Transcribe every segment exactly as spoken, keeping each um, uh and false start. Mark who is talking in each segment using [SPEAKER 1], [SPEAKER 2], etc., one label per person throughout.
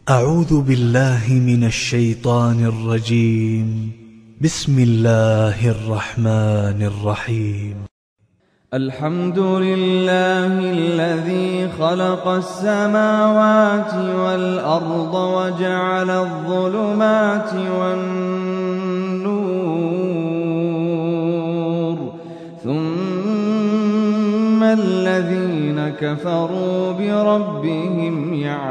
[SPEAKER 1] أعوذ بالله من الشيطان الرجيم. بسم الله الرحمن الرحيم.
[SPEAKER 2] الحمد لله الذي خلق السماوات والأرض وجعل الظلمات والنور ثم الذين كفروا بربهم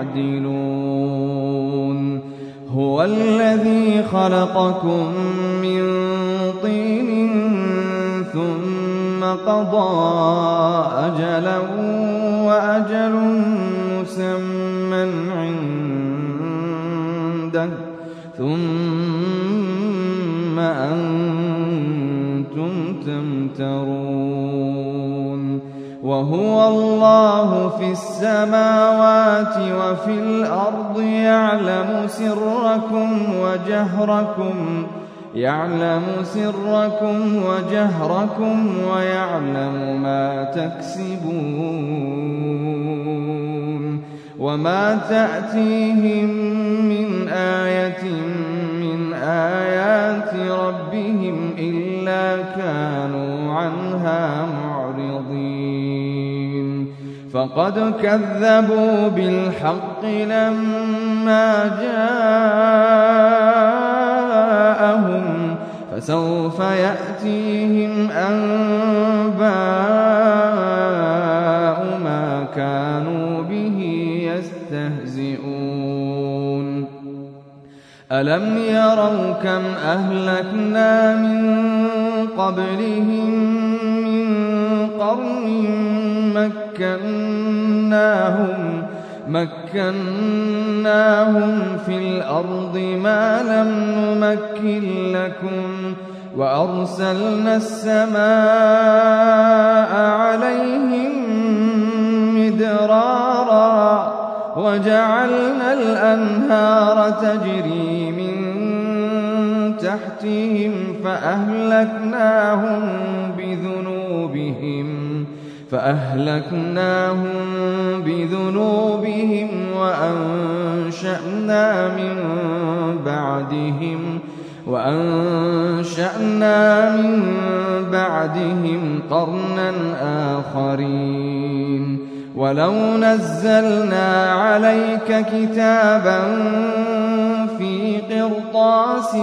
[SPEAKER 2] يعدلون. هو الذي خلقكم من طين ثم قضى أجلا وأجل مسمى عنده ثم أنتم تمترون. وهو الله في السماوات وفي الأرض يعلم سركم وجهركم يعلم سركم وجهركم ويعلم ما تكسبون. وما تأتيهم من آية من آيات ربهم إلا كانوا عنها معرضين. فقد كذبوا بالحق لما جاءهم فسوف يأتيهم أنباء ما كانوا به يستهزئون. ألم يروا كم أهلكنا من قبلهم من قرن مكناهم مكناهم في الأرض ما لم نمكن لكم وأرسلنا السماء عليهم مدرارا وجعلنا الأنهار تجري من تحتهم فأهلكناهم بذنوبهم فأهلكناهم بذنوبهم وأنشأنا من بعدهم وأنشأنا من بعدهم قرنا آخرين. ولو نزلنا عليك كتابا في قرطاس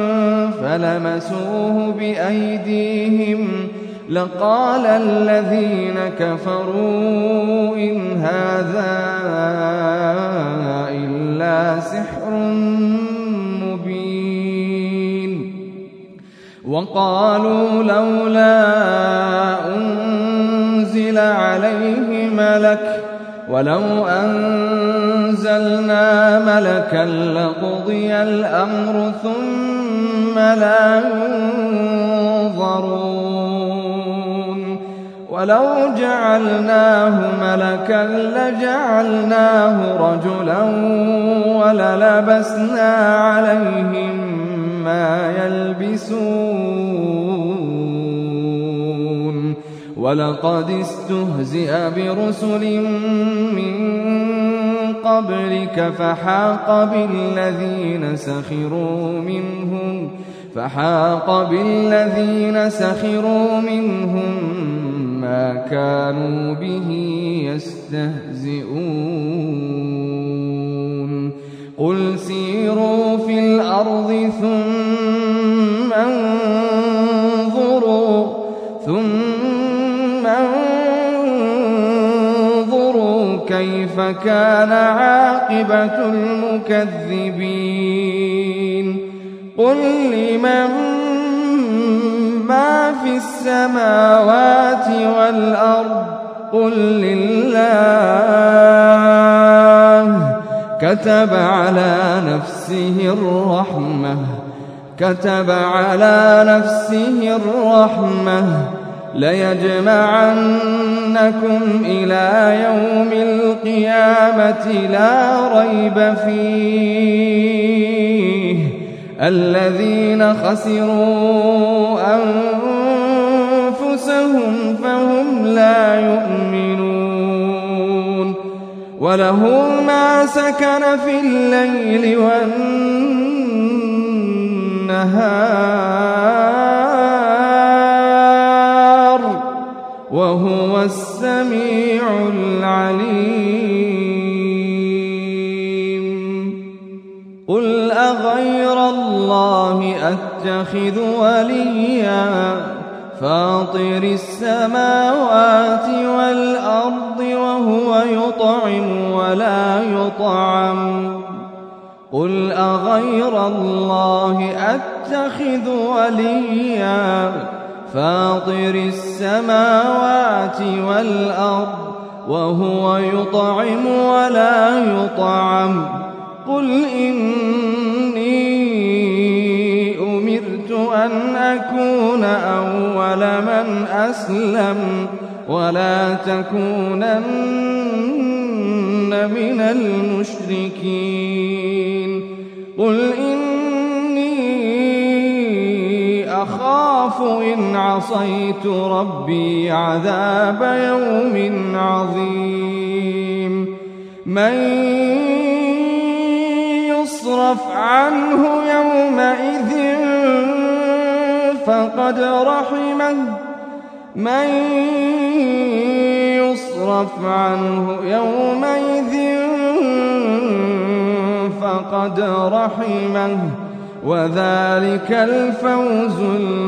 [SPEAKER 2] فلمسوه بأيديهم لقال الذين كفروا إن هذا إلا سحر مبين. وقالوا لولا أنزل عليه ملك ولو أنزلنا ملكا لقضي الأمر ثم لا ينظرون. ولو جعلناه ملكا لجعلناه رجلا وللبسنا عليهم ما يلبسون. ولقد استهزئ برسل من قبلك فحاق بالذين سخروا منهم فحاق بالذين سخروا منهم ما كانوا به يستهزئون. قل سيروا في الأرض ثم انظروا ثم انظروا كيف كان عاقبة المكذبين. قل لمن ما في السماوات والأرض قل لله كتب على نفسه الرحمة كتب على نفسه الرحمة ليجمعنكم إلى يوم القيامة لا ريب فيه الذين خسروا أنفسهم فهم لا يؤمنون. وله ما سكن في الليل والنهار وهو السميع العليم قل أغير الله أتخذ وليا فاطر السماوات والأرض وهو يطعم ولا يطعم قل أغير الله أتخذ وليا فاطر السماوات والأرض وهو يطعم ولا يطعم قل إني أمرت أن أكون أول من أسلم ولا تكونن من المشركين قل إني أخاف إن عصيت ربي عذاب يوم عظيم من يصرف عنه يومئذ فقد رحمه من يصرف عنه يومئذ فقد رحمه وذلك الفوز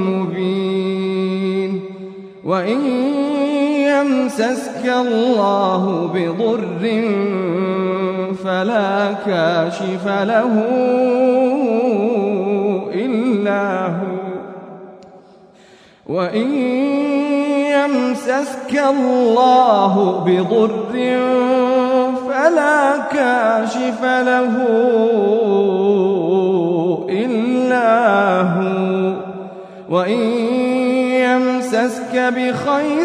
[SPEAKER 2] المبين وإن يمسسك الله بضر فلا كاشف له إلا هو وإن يمسسك الله بضر فلا كاشف له إلا هو وإن يمسسك بخير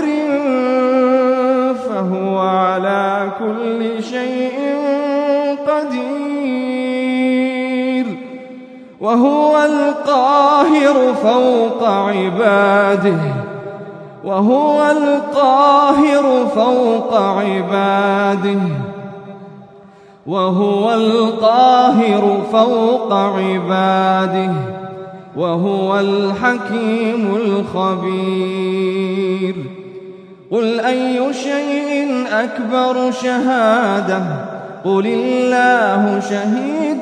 [SPEAKER 2] فهو على كل شيء قدير وهو القاهر فوق عباده وهو القاهر فوق عباده وهو القاهر فوق عباده وهو الحكيم الخبير قل أي شيء أكبر شهادة قل الله شهيد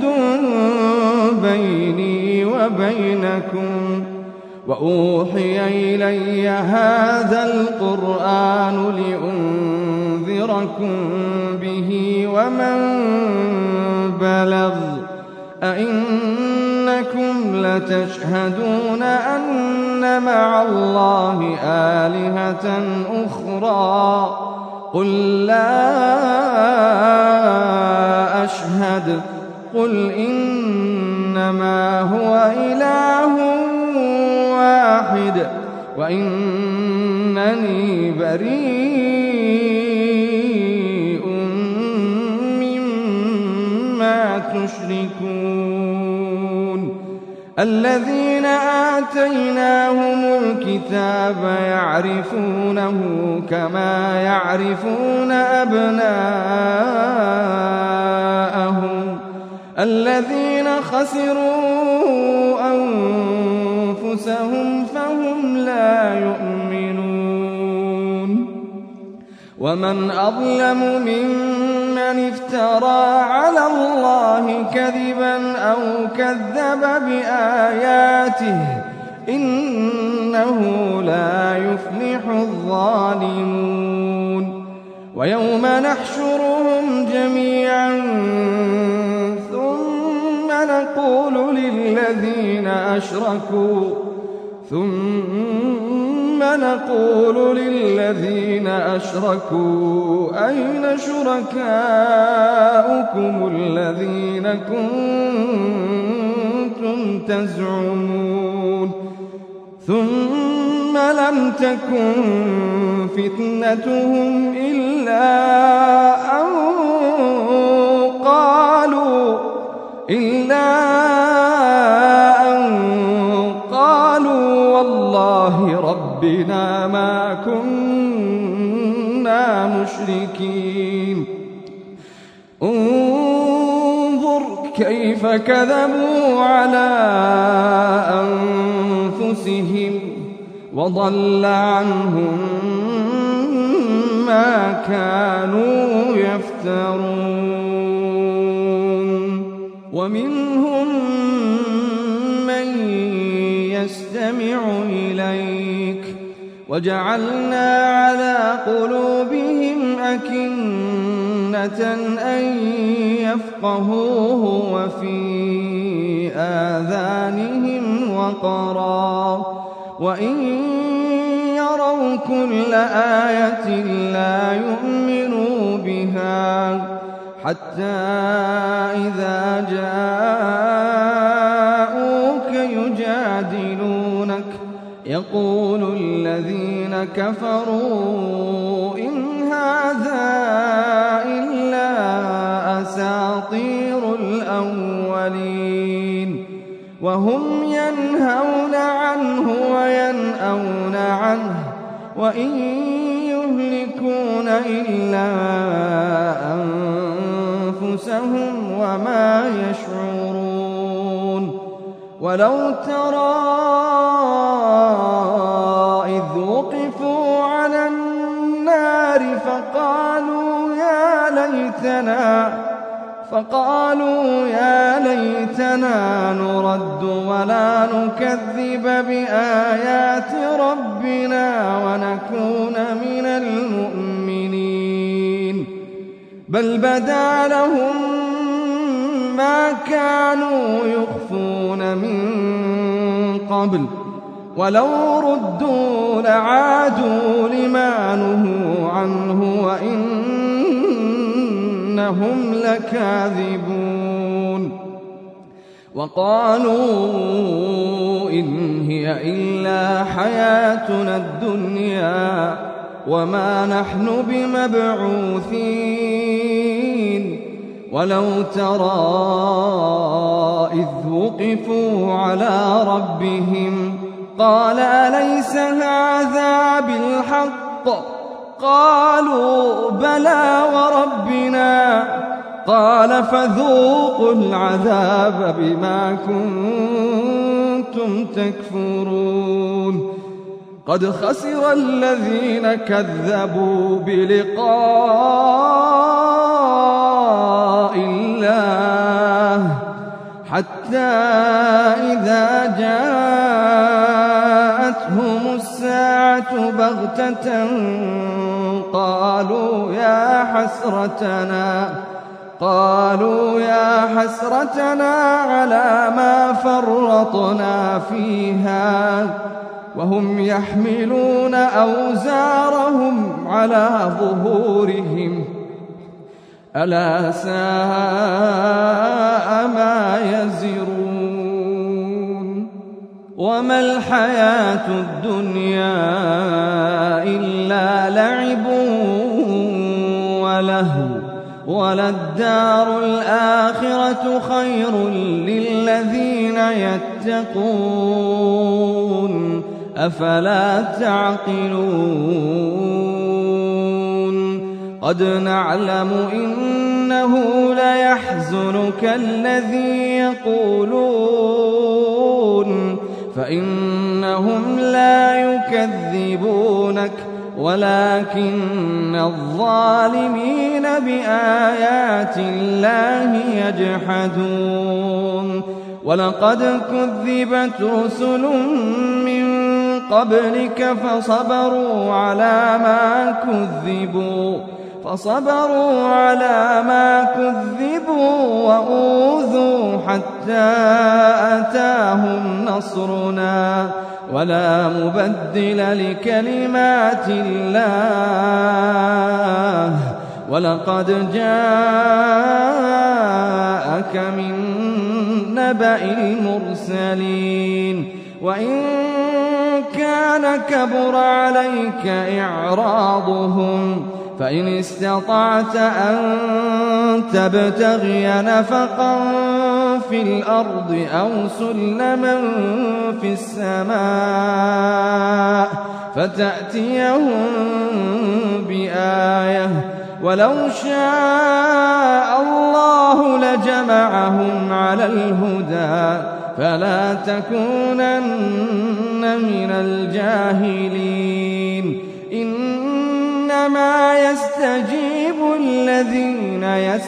[SPEAKER 2] بيني وبينكم وأوحي إلي هذا القرآن لأنذركم به ومن بلغ أئنكم لتشهدون أن مع الله آلهة أخرى قل لا أشهد قل إنما هو إله واحد وإنني بريء مما تشركون الذين آتيناهم الكتاب يعرفونه كما يعرفون أبناءهم الذين خسروا أنفسهم فهم لا يؤمنون ومن أظلم ممن افترى على الله كذبا أو كذب بآياته إنه لا يفلح الظالمون ويوم نحشرهم جميعا ثم نقول للذين أشركوا ثم نقول للذين أشركوا أين شركاؤكم الذين كنتم تزعمون ثم لم تكن فتنتهم إلا أن قالوا إلا أن قالوا والله ربنا ما كنا مشركين كيف كذبوا على أنفسهم وضل عنهم ما كانوا يفترون. ومنهم من يستمع إليك وجعلنا على قلوبهم أكنة أن يفقهوه وفي آذانهم وقرا وإن يروا كل آية لا يؤمنوا بها حتى إذا جاءوك يجادلونك يقول الذين كفروا إن هذا إلا أساطير الأولين وهم ينهون عنه وينأون عنه وإن يهلكون إلا أنفسهم وما يشعرون. ولو ترى إذ وقفوا على النار فقالوا يا ليتنا فقالوا يا ليتنا نرد ولا نكذب بآيات ربنا ونكون من المؤمنين بل بدا لهم ما كانوا يخفون من قبل ولو ردوا لعادوا لما نهوا عنه وإنهم لكاذبون. وقالوا إن هي إلا حياتنا الدنيا وما نحن بمبعوثين. ولو ترى إذ وقفوا على ربهم قال أليس هذا بالحق قالوا بلى وربنا قال فذوقوا العذاب بما كنتم تكفرون. قد خسر الذين كذبوا بلقاء الله حتى إذا جاءتهم الساعة بغتة قالوا يا حسرتنا قالوا يا حسرتنا على ما فرطنا فيها وهم يحملون أوزارهم على ظهورهم ألا ساء ما يزرون. وما الحياة الدنيا إلا لعب ولهو وللدار الآخرة خير للذين يتقون أفلا تعقلون. قد نعلم إنه ليحزنك الذي يقولون فإنهم لا يكذبونك ولكن الظالمين بآيات الله يجحدون. ولقد كذبت رسل من قبلك فصبروا على ما كذبوا فصبروا على ما كذبوا وأوذوا حتى أتاهم نصرنا ولا مبدل لكلمات الله ولقد جاءك من نبأ المرسلين. وإن كان كبر عليك إعراضهم فإن استطعت أن تبتغي نفقا في الأرض أو سلما في السماء فتأتيهم بآية ولو شاء الله لجمعهم على الهدى فلا تكونن من الجاهلين إنما يستجيب الذين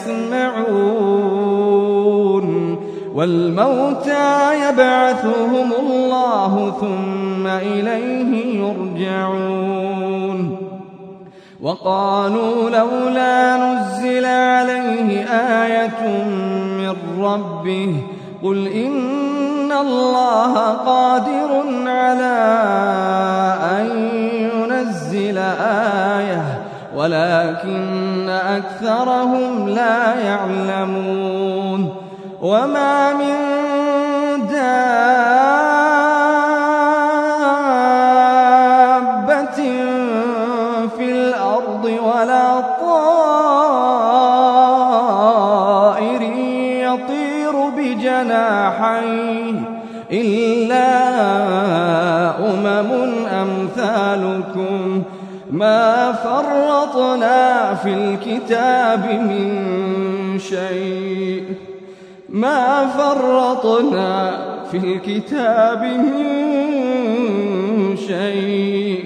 [SPEAKER 2] يسمعون والموتى يبعثهم الله ثم إليه يرجعون وقالوا لولا نزل عليه آية من ربه قل إن الله قادر على أن ينزل آية ولكن أكثرهم لا يعلمون وما من دابة في الأرض ولا طائر يطير بجناحيه إلا أمم أمثالكم ما فرطنا في الكتاب من شيء ما فرطنا في الكتاب من شيء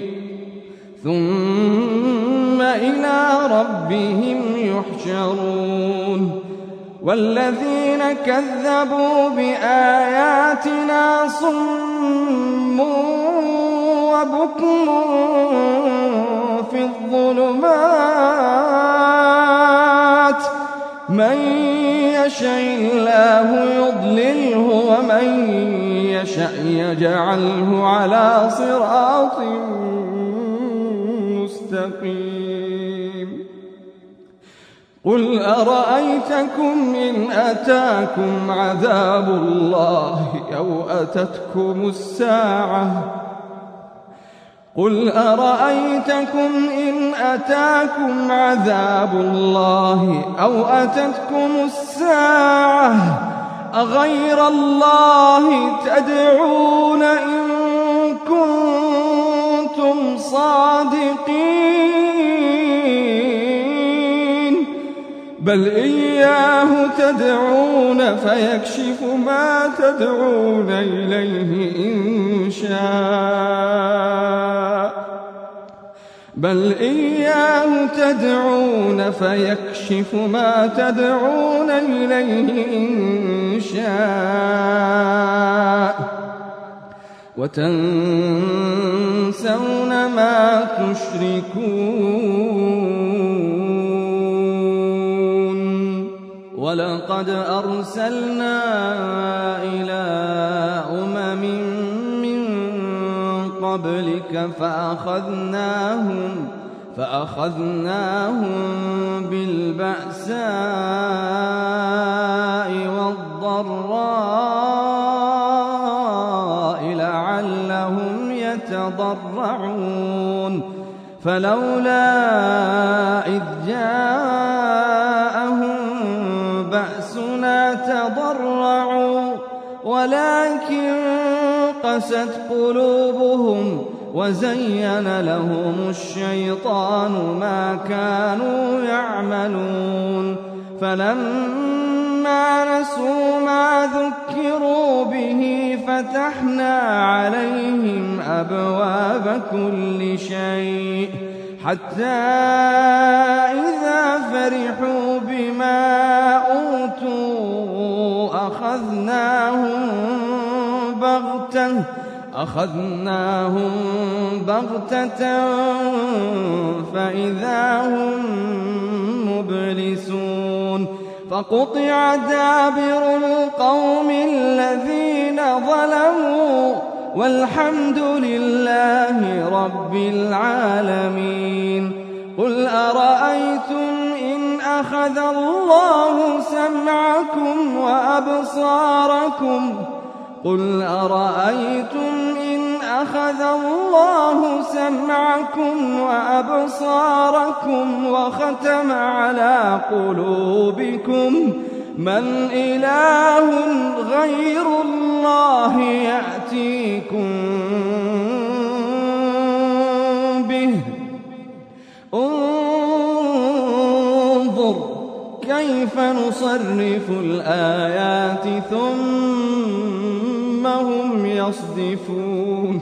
[SPEAKER 2] ثم إلى ربهم يحشرون والذين كذبوا بآياتنا صم وبكم في الظلمات من يشاء الله يضلله ومن يشاء يجعله على صراط مستقيم قل أرأيتكم إن أتاكم عذاب الله أو أتتكم الساعة قل أرأيتكم إن أتاكم عذاب الله أو أتتكم الساعة أغير الله تدعون إن كنتم صادقين بل إياه تدعون فيكشف ما تدعون إليه إن شاء بل إياه تدعون فيكشف ما تدعون إليه إن شاء وتنسون ما تشركون ولقد أرسلنا إلى أمم من قبلك فأخذناهم فأخذناهم بالبأساء والضراء لعلهم يتضرعون فلولا إذ جاءهم بأسنا تضرعوا ولكن قست قلوبهم وزين لهم الشيطان ما كانوا يعملون فلما نسوا ما ذكروا به فتحنا عليهم أبواب كل شيء حتى إذا فرحوا بما أوتوا أخذناهم بغتة أخذناهم بغتة فإذا هم مبلسون فقطع دابر القوم الذين ظلموا والحمد لله رب العالمين قل أرأيتم إن أخذ الله سمعكم وأبصاركم قل أرأيتم إن أخذ الله سمعكم وأبصاركم وختم على قلوبكم من إله غير الله يأتيكم به انظر كيف نصرف الآيات ثم هم يصدفون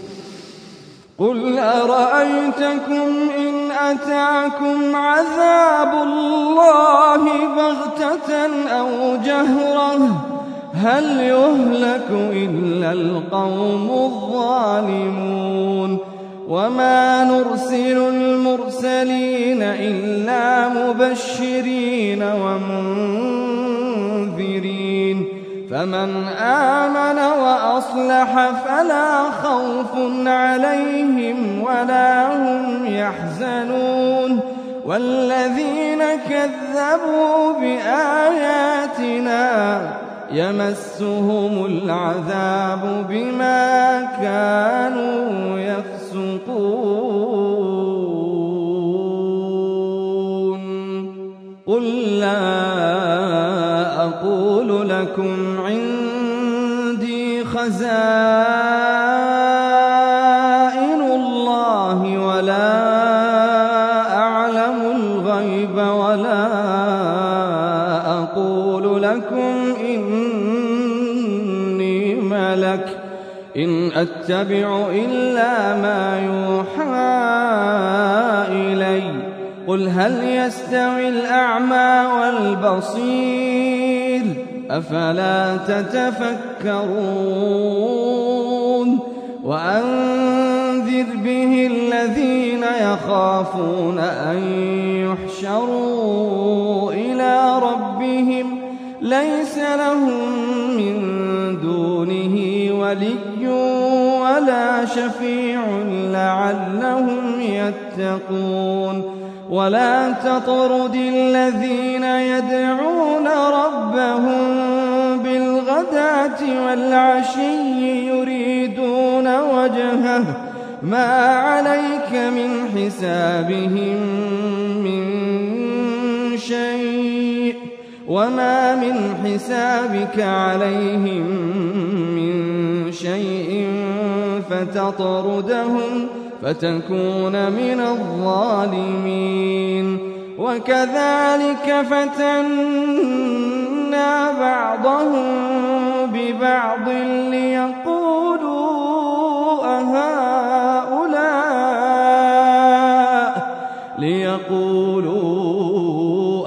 [SPEAKER 2] قل أرأيتكم إن أتاكم عذاب الله بغتة أو جهرة هل يهلك إلا القوم الظالمون وما نرسل المرسلين إلا مبشرين ومنذرين فمن آمن وأصلح فلا خوف عليهم ولا هم يحزنون والذين كذبوا بآياتنا يمسهم العذاب بما كانوا يفسقون قل لا أقول لكم عندي خزائن الله ولا أعلم الغيب ولا أقول لكم إني ملك إن أتبع إلا ما يوحى إلي قل هل يستوي الأعمى والبصير أفلا تتفكرون وأنذر به الذين يخافون أن يحشروا إلى ربهم ليس لهم من دونه ولي ولا شفيع لعلهم يتقون ولا تطرد الذين يدعون ربهم بالغداة والعشي يريدون وجهه ما عليك من حسابهم من شيء وما من حسابك عليهم من شيء فتطردهم فتكون من الظالمين وكذلك فتنا بعضهم ببعض ليقولوا أهؤلاء ليقولوا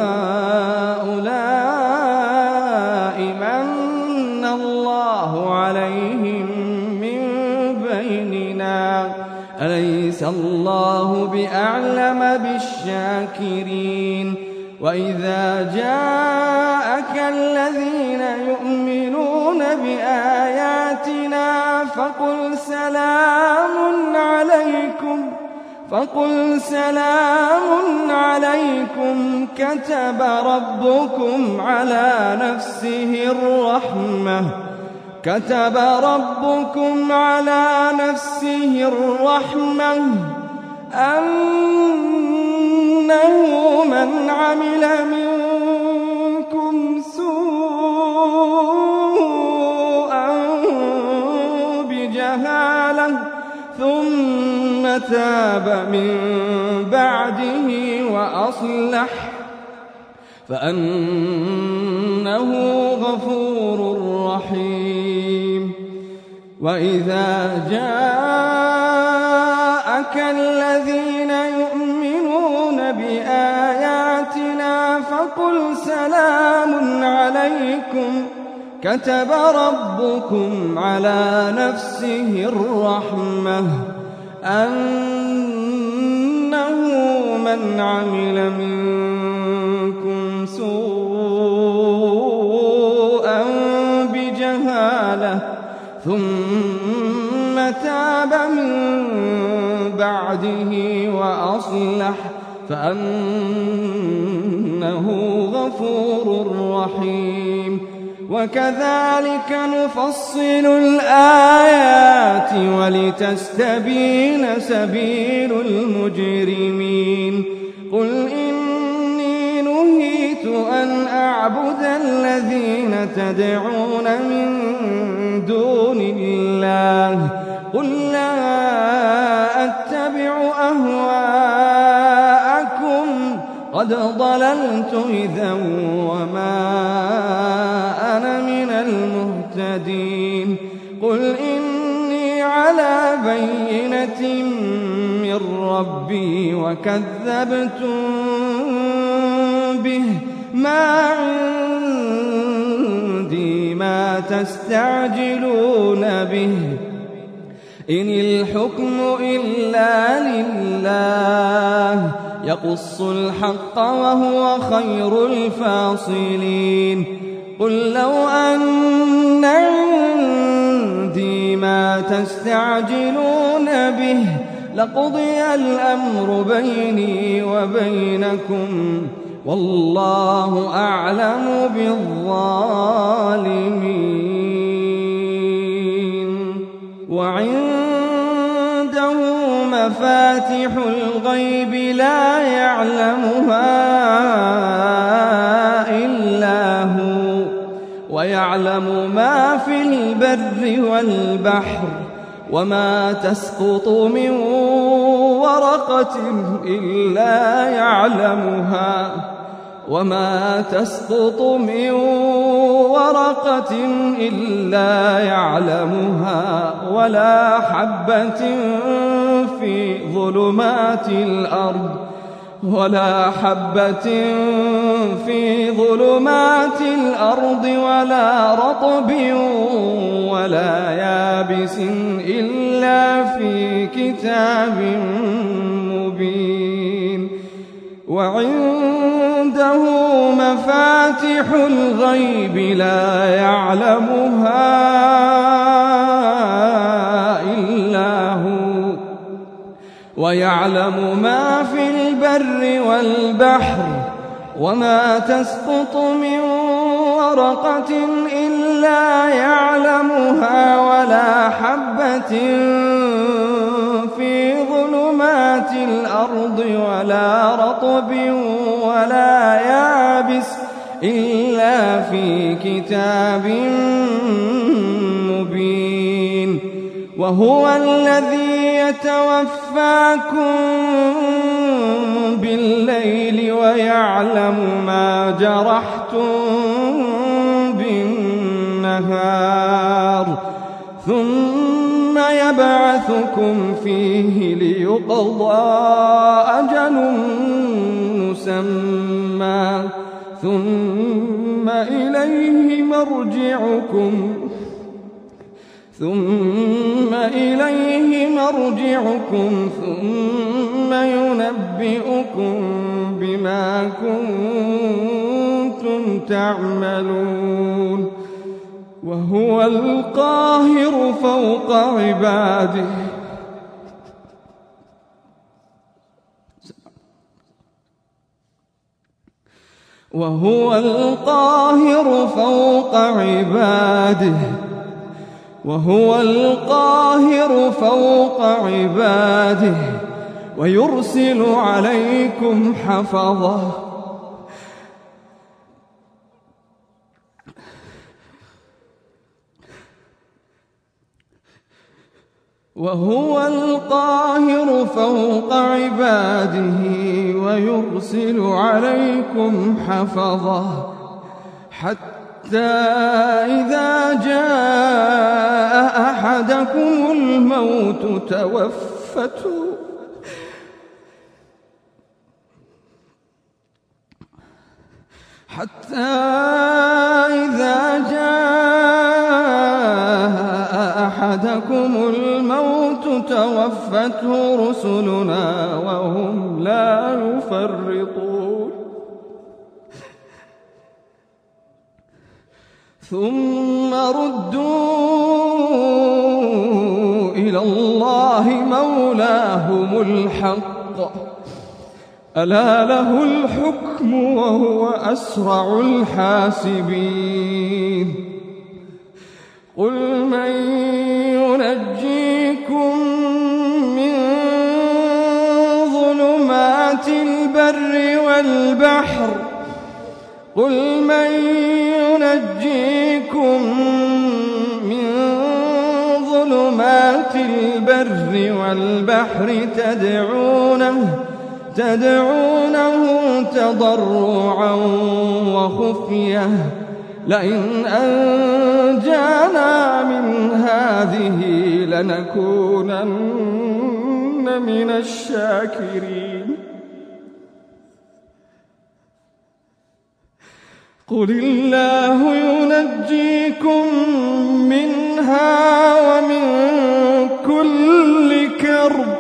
[SPEAKER 2] أهؤلاء من الله عليهم من بيننا أليس الله بأعلم بالشاكرين وإذا جاءك الذين يؤمنون بآياتنا فقل سلام عليكم فقل سلام عليكم كتب ربكم على نفسه الرحمة كتب ربكم على نفسه الرحمة أنه من عمل منكم سوءا بجهالة ثم تاب من بعده وأصلح فأنه غفور رحيم وإذا جاءك الذين يؤمنون بآياتنا فقل سلام عليكم كتب ربكم على نفسه الرحمة أنه من عمل منكم سوءا بجهالة ثم تاب من بعده وأصلح فأنه غفور رحيم وكذلك نفصل الآيات ولتستبين سبيل المجرمين قل إني نهيت أن أعبد الذين تدعون من دون الله قل لا أتبع أهواءكم قد ضللت إذا وما أنا من المهتدين قل إني على بينة من ربي وكذبتم به ما عندي ما تستعجلون به إن الحكم إلا لله يقص الحق وهو خير الفاصلين قل لو أن عندي ما تستعجلون به لقضي الأمر بيني وبينكم والله أعلم بالظالمين وعنده مفاتح الغيب لا يعلمها إلا هو ويعلم ما في البر والبحر وما تسقط من ورقة إلا يعلمها وما تسقط من ورقة إلا يعلمها ولا حبة في ظلمات الأرض ولا حبة في ظلمات الأرض ولا رطب ولا يابس إلا في كتاب مبين وعنده مفاتح الغيب لا يعلمها إلا هو ويعلم ما في البر والبحر وما تسقط من ورقة إلا يعلمها ولا حبة في ظلمات الأرض ولا رطب ولا يابس إلا في كتاب مبين وهو الذي يتوفاكم بالليل ويعلم ما جرحتم بالنهار ثم يبعثكم فيه ليقضى أجل مسمى ثم إليه مرجعكم ثم إليه مرجعكم ثم ينبئكم بما كنتم تعملون وهو القاهر فوق عباده وهو القاهر فوق عباده وهو القاهر فوق عباده ويرسل عليكم حفظة وهو القاهر فوق عباده ويرسل عليكم حفظة حتى إذا جاء أحدكم الموت توفته حتى إذا جاء أحدكم الموت توفته رسلنا وهم لا يفرطون ثم ردوا إلى الله مولاهم الحق ألا له الحكم وهو أسرع الحاسبين قل من ينجيكم من ظلمات البر والبحر قل من ينجيكم من ظلمات البر والبحر تدعونه تدعونه تضرعا وخفية لئن أنجانا من هذه لنكونن من الشاكرين قل الله ينجيكم منها ومن كل كرب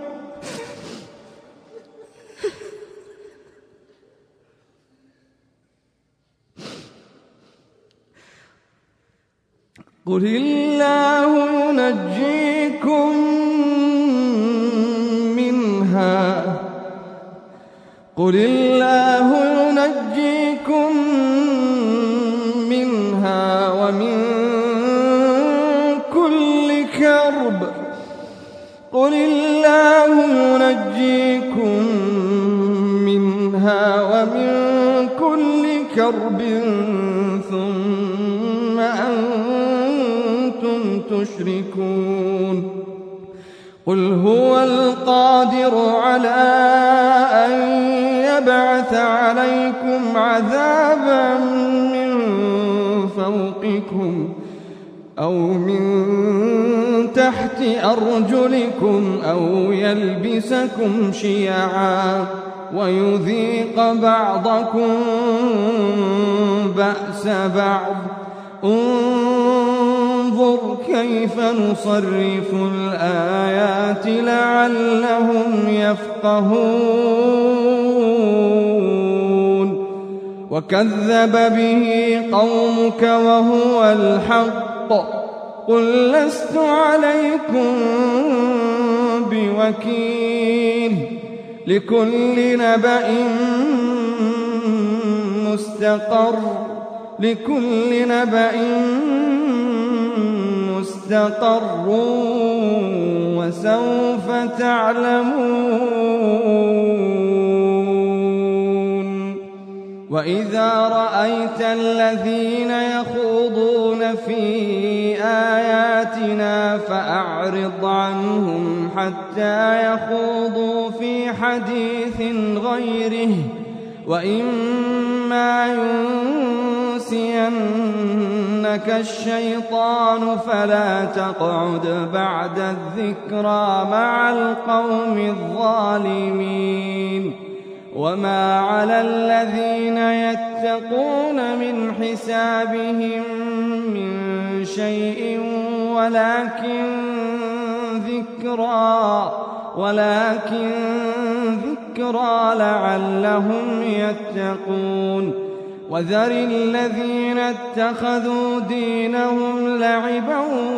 [SPEAKER 2] قل الله ينجيكم منها قل الله ينجيكم منها ومن كل كرب قل الله ينجيكم منها ومن كل كرب ثم أنتم تشركون قل هو القادر على أن يبعث عليكم عذابا من فوقكم أو من تحت أرجلكم أو يلبسكم شيعا ويذيق بعضكم بأس بعض انظر كيف نصرف الآيات لعلهم يفقهون وكذب به قومك وهو الحق قل لست عليكم بوكيل لكل نبأ مستقر لكل نبأ مستقر وسوف تعلمون وإذا رأيت الذين يخوضون في آياتنا فأعرض عنهم حتى يخوضوا في حديث غيره وإما ينسينك الشيطان فلا تقعد بعد الذكرى مع القوم الظالمين وما على الذين يتقون من حسابهم من شيء ولكن ذكرى ولكن ذكرى لعلهم يتقون وذر الذين اتخذوا دينهم لعبا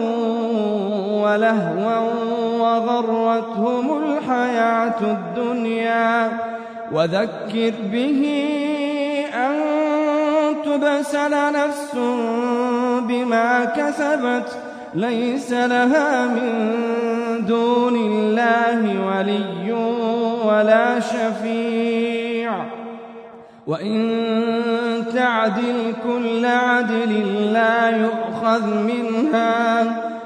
[SPEAKER 2] ولهوا وغرتهم الحياة الدنيا وذكر به أن تبسل نفس بما كسبت ليس لها من دون الله ولي ولا شفيع وإن تعدل كل عدل لا يؤخذ منها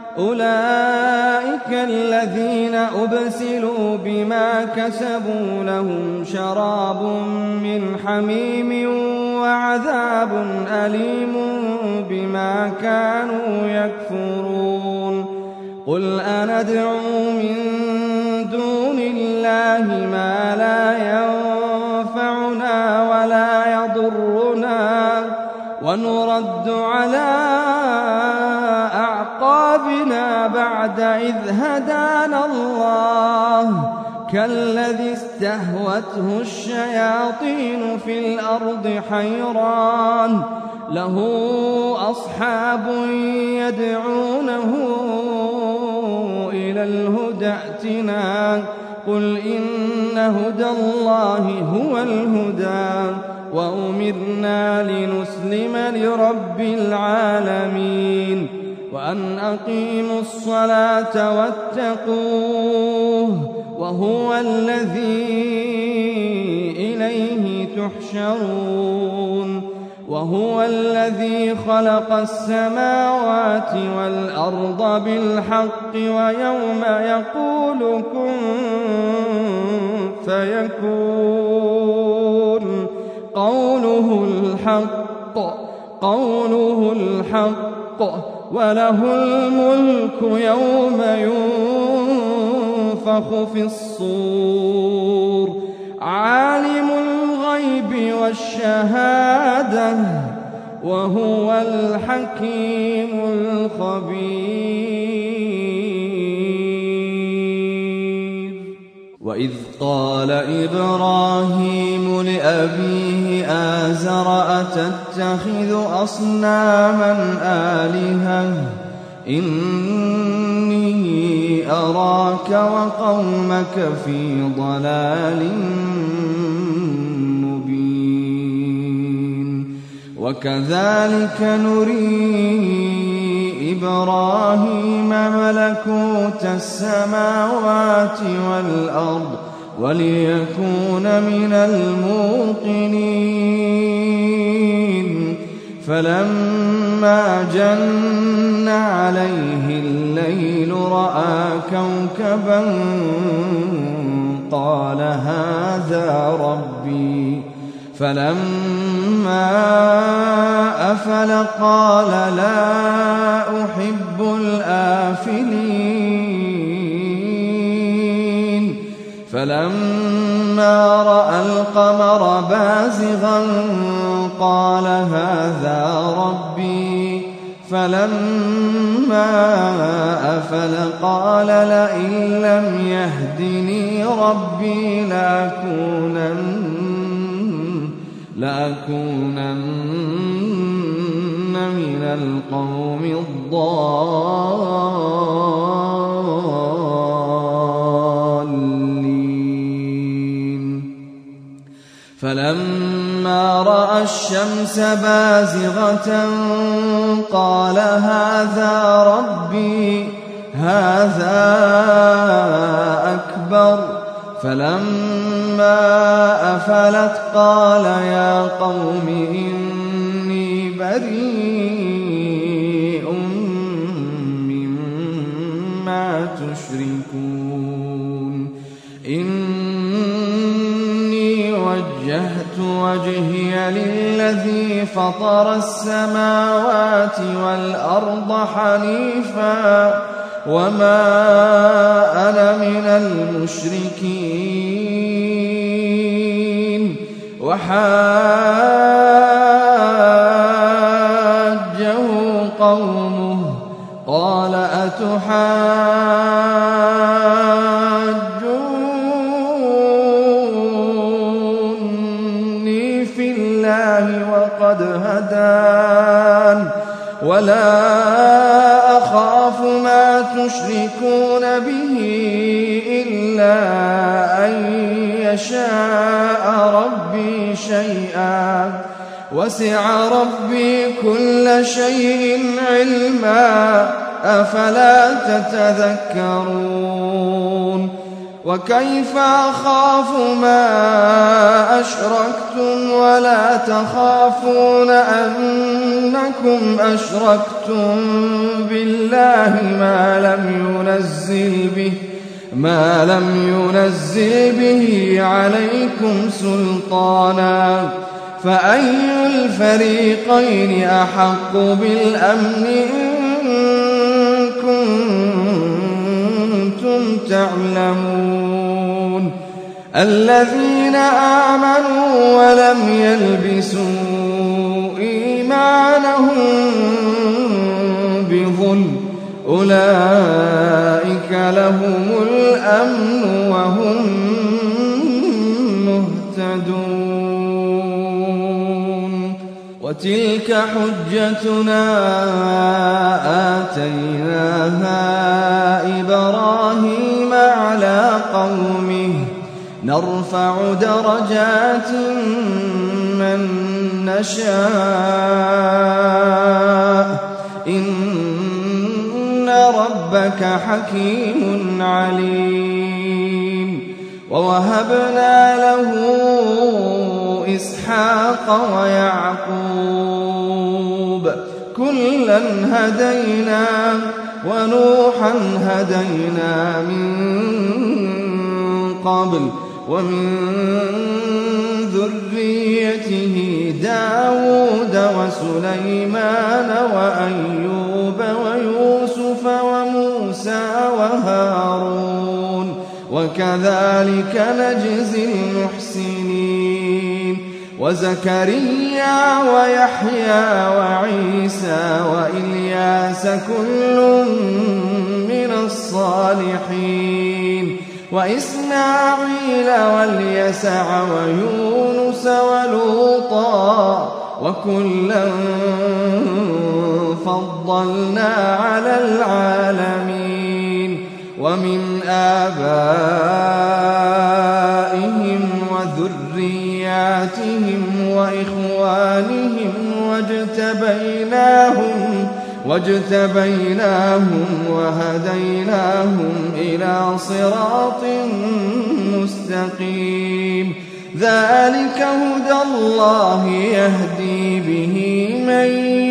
[SPEAKER 2] أولئك الذين أبسلوا بما كسبوا لهم شراب من حميم وعذاب أليم بما كانوا يكفرون قل أندعو من دون الله ما لا ينفعنا ولا يضرنا ونرد على أعقابنا بعد إذ هدانا الله كالذي استهوته الشياطين في الأرض حيران له أصحاب يدعونه إلى الهدى ائتنا قل إن هدى الله هو الهدى وأمرنا لنسلم لرب العالمين وأن أقيموا الصلاة واتقوه وهو الذي إليه تحشرون وهو الذي خلق السماوات والأرض بالحق ويوم يقول كن فيكون قوله الحق قوله الحق وله الملك يوم ينفخ في الصور عالم الغيب والشهادة وهو الحكيم الخبير. وإذ قال إبراهيم لأبيه آزر أتتخذ أصناما آلهة إني أراك وقومك في ضلال مبين. وكذلك نري إبراهيم ملكوت السماوات والأرض وليكون من الموقنين. فلما جن عليه الليل رأى كوكبا قال هذا ربي. فلما أفل قال لا أحب الآفلين. فلما رأى القمر بازغا قال هذا ربي. فلما أفل قال لئن لم يهدني ربي لأكونن لأكونن من القوم الضالين. فلما رأى الشمس بازغة قال هذا ربي هذا أكبر. فلما أفلت قال يا قوم إني بريء مما تشركون. إني وجهت وجهي للذي فطر السماوات والأرض حنيفا وما أنا من المشركين. وحاجه قومه قال أتحاجوني في الله وقد هدان ولا أخاف ما تشركون به إلا أن يشاء ربي شيئا وسع ربي كل شيء علما أفلا تتذكرون. وكيف أخاف ما أشركتم ولا تخافون أنكم أشركتم بالله ما لم ينزل به ما لم ينزل به عليكم سلطانا فأي الفريقين أحق بالأمن إن كنتم تعلمون. الذين آمنوا ولم يلبسوا إيمانهم بظلم أولئك لهم الأمن وهم مهتدون. وتلك حجتنا آتيناها إبراهيم على قومه نرفع درجات من نشاء إن ربك حكيم عليم. ووهبنا له إسحاق ويعقوب كلا هدينا ونوحا هدينا من قبل ومن ذريته داود وسليمان وأيوب ويوسف وموسى وهارون وكذلك نجزي المحسنين وزكريا ويحيى وعيسى وإلياس كل من الصالحين وإسماعيل واليسع ويونس ولوطا وكلا فضلنا على العالمين ومن آبائهم وذرياتهم وإخوانهم واجتبيناهم واجتبيناهم وهديناهم إلى صراط مستقيم ذلك هدى الله يهدي به من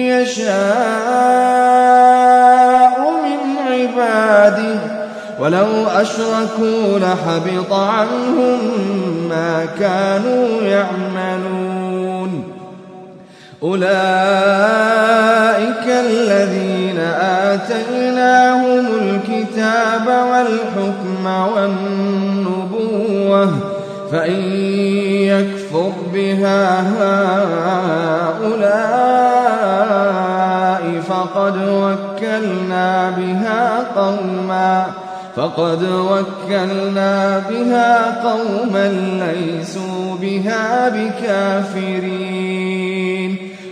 [SPEAKER 2] يشاء من عباده ولو أشركوا لحبط عنهم ما كانوا يعملون أولئك الذين آتيناهم الكتاب والحكم والنبوة فإن يكفر بها هؤلاء فقد وكلنا بها قوما فقد وكلنا بها قوما ليسوا بها بكافرين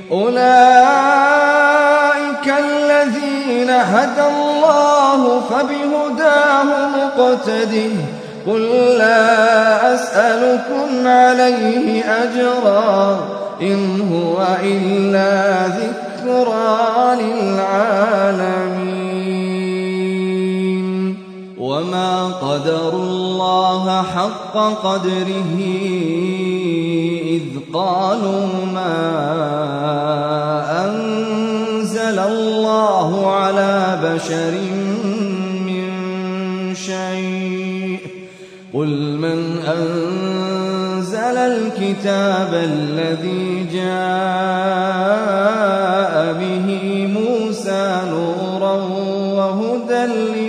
[SPEAKER 2] أولئك الذين هدى الله فبهداه مقتده قل لا أسألكم عليه أجرا إن هو إلا ذكرى للعالمين وما قدروا الله حق قدره إذ قالوا ما أنزل الله على بشر من شيء قل من أنزل الكتاب الذي جاء به موسى نورا وهدى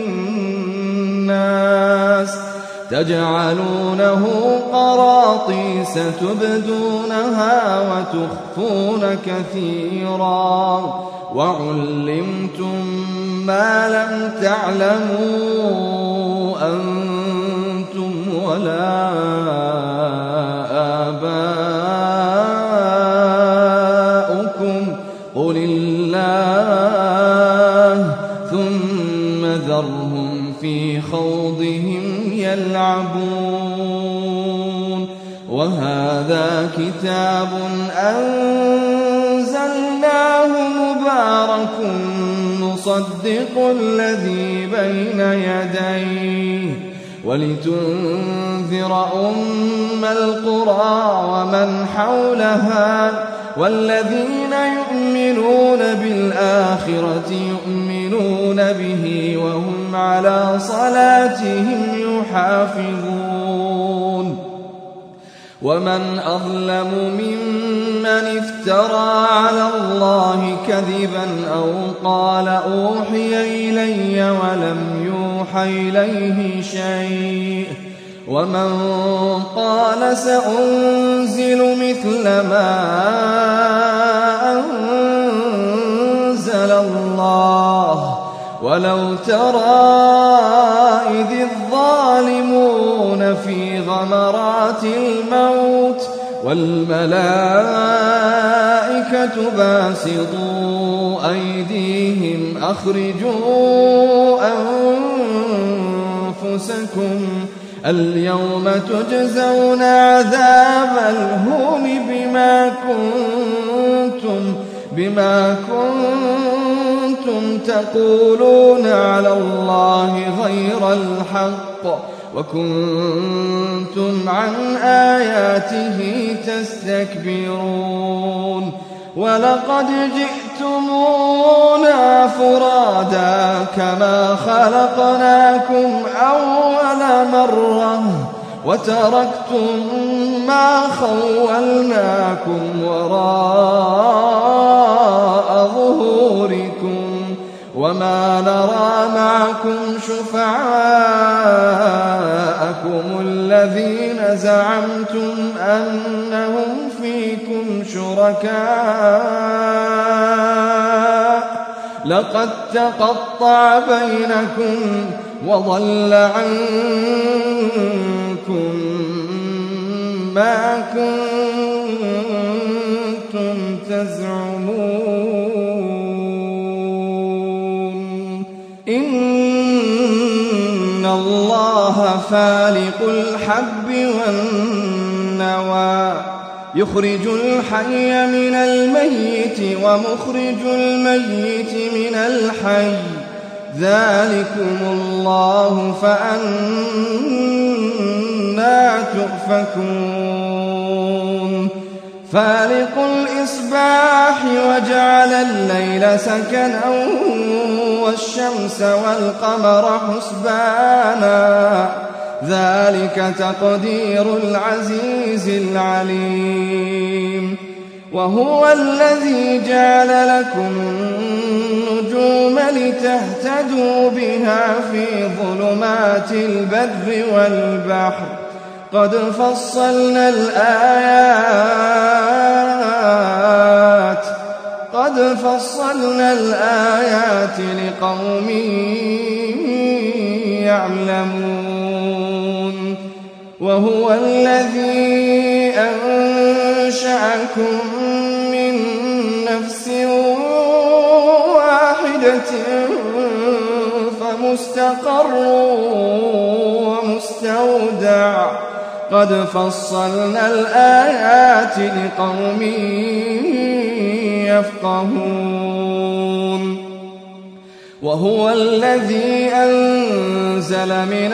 [SPEAKER 2] للناس تجعلونه قراطيس تبدونها وتخفون كثيرا وعلمتم ما لم تعلموا أنتم ولا آباؤكم قل الله ثم ذرهم في خوضهم يلعبون وهذا كتاب أنزلناه مبارك مصدق الذي بين يديه ولتنذر أم القرى ومن حولها والذين يؤمنون بالآخرة يؤمنون به وهم على صلاتهم يحافظون ومن أظلم ممن افترى على الله كذبا أو قال أوحي إلي ولم يوحى إليه شيء ومن قال سأنزل مثل ما أنزل الله ولو ترى إذ الظالمون في غمرات الموت والملائكة باسطوا أيديهم أخرجوا أنفسكم اليوم تجزون عذاب الهون بما كنتم بما كنتم تقولون على الله غير الحق وكنتم عن آياته تستكبرون ولقد جئتمونا فرادا كما خلقناكم أول مرة وتركتم ما خولناكم وراء ظهوركم وما نرى معكم شفعاءكم الذين زعمتم أنهم فيكم شركاء لقد تقطع بينكم وضل عنكم ما كنتم تزعمون إن الله فالق الحب والنوى يخرج الحي من الميت ومخرج الميت من الحي ذلكم الله فأنى تؤفكون فالق الإصباح وجعل الليل سكنا والشمس والقمر حسبانا ذلك تقدير العزيز العليم وهو الذي جعل لكم النجوم لتهتدوا بها في ظلمات البر والبحر قد فصلنا الآيات قد فصلنا الآيات لقوم يعلمون وهو الذي أنشأكم من نفس واحدة فمستقر ومستودع قد فصلنا الآيات لقوم يفقهون وهو الذي أنزل من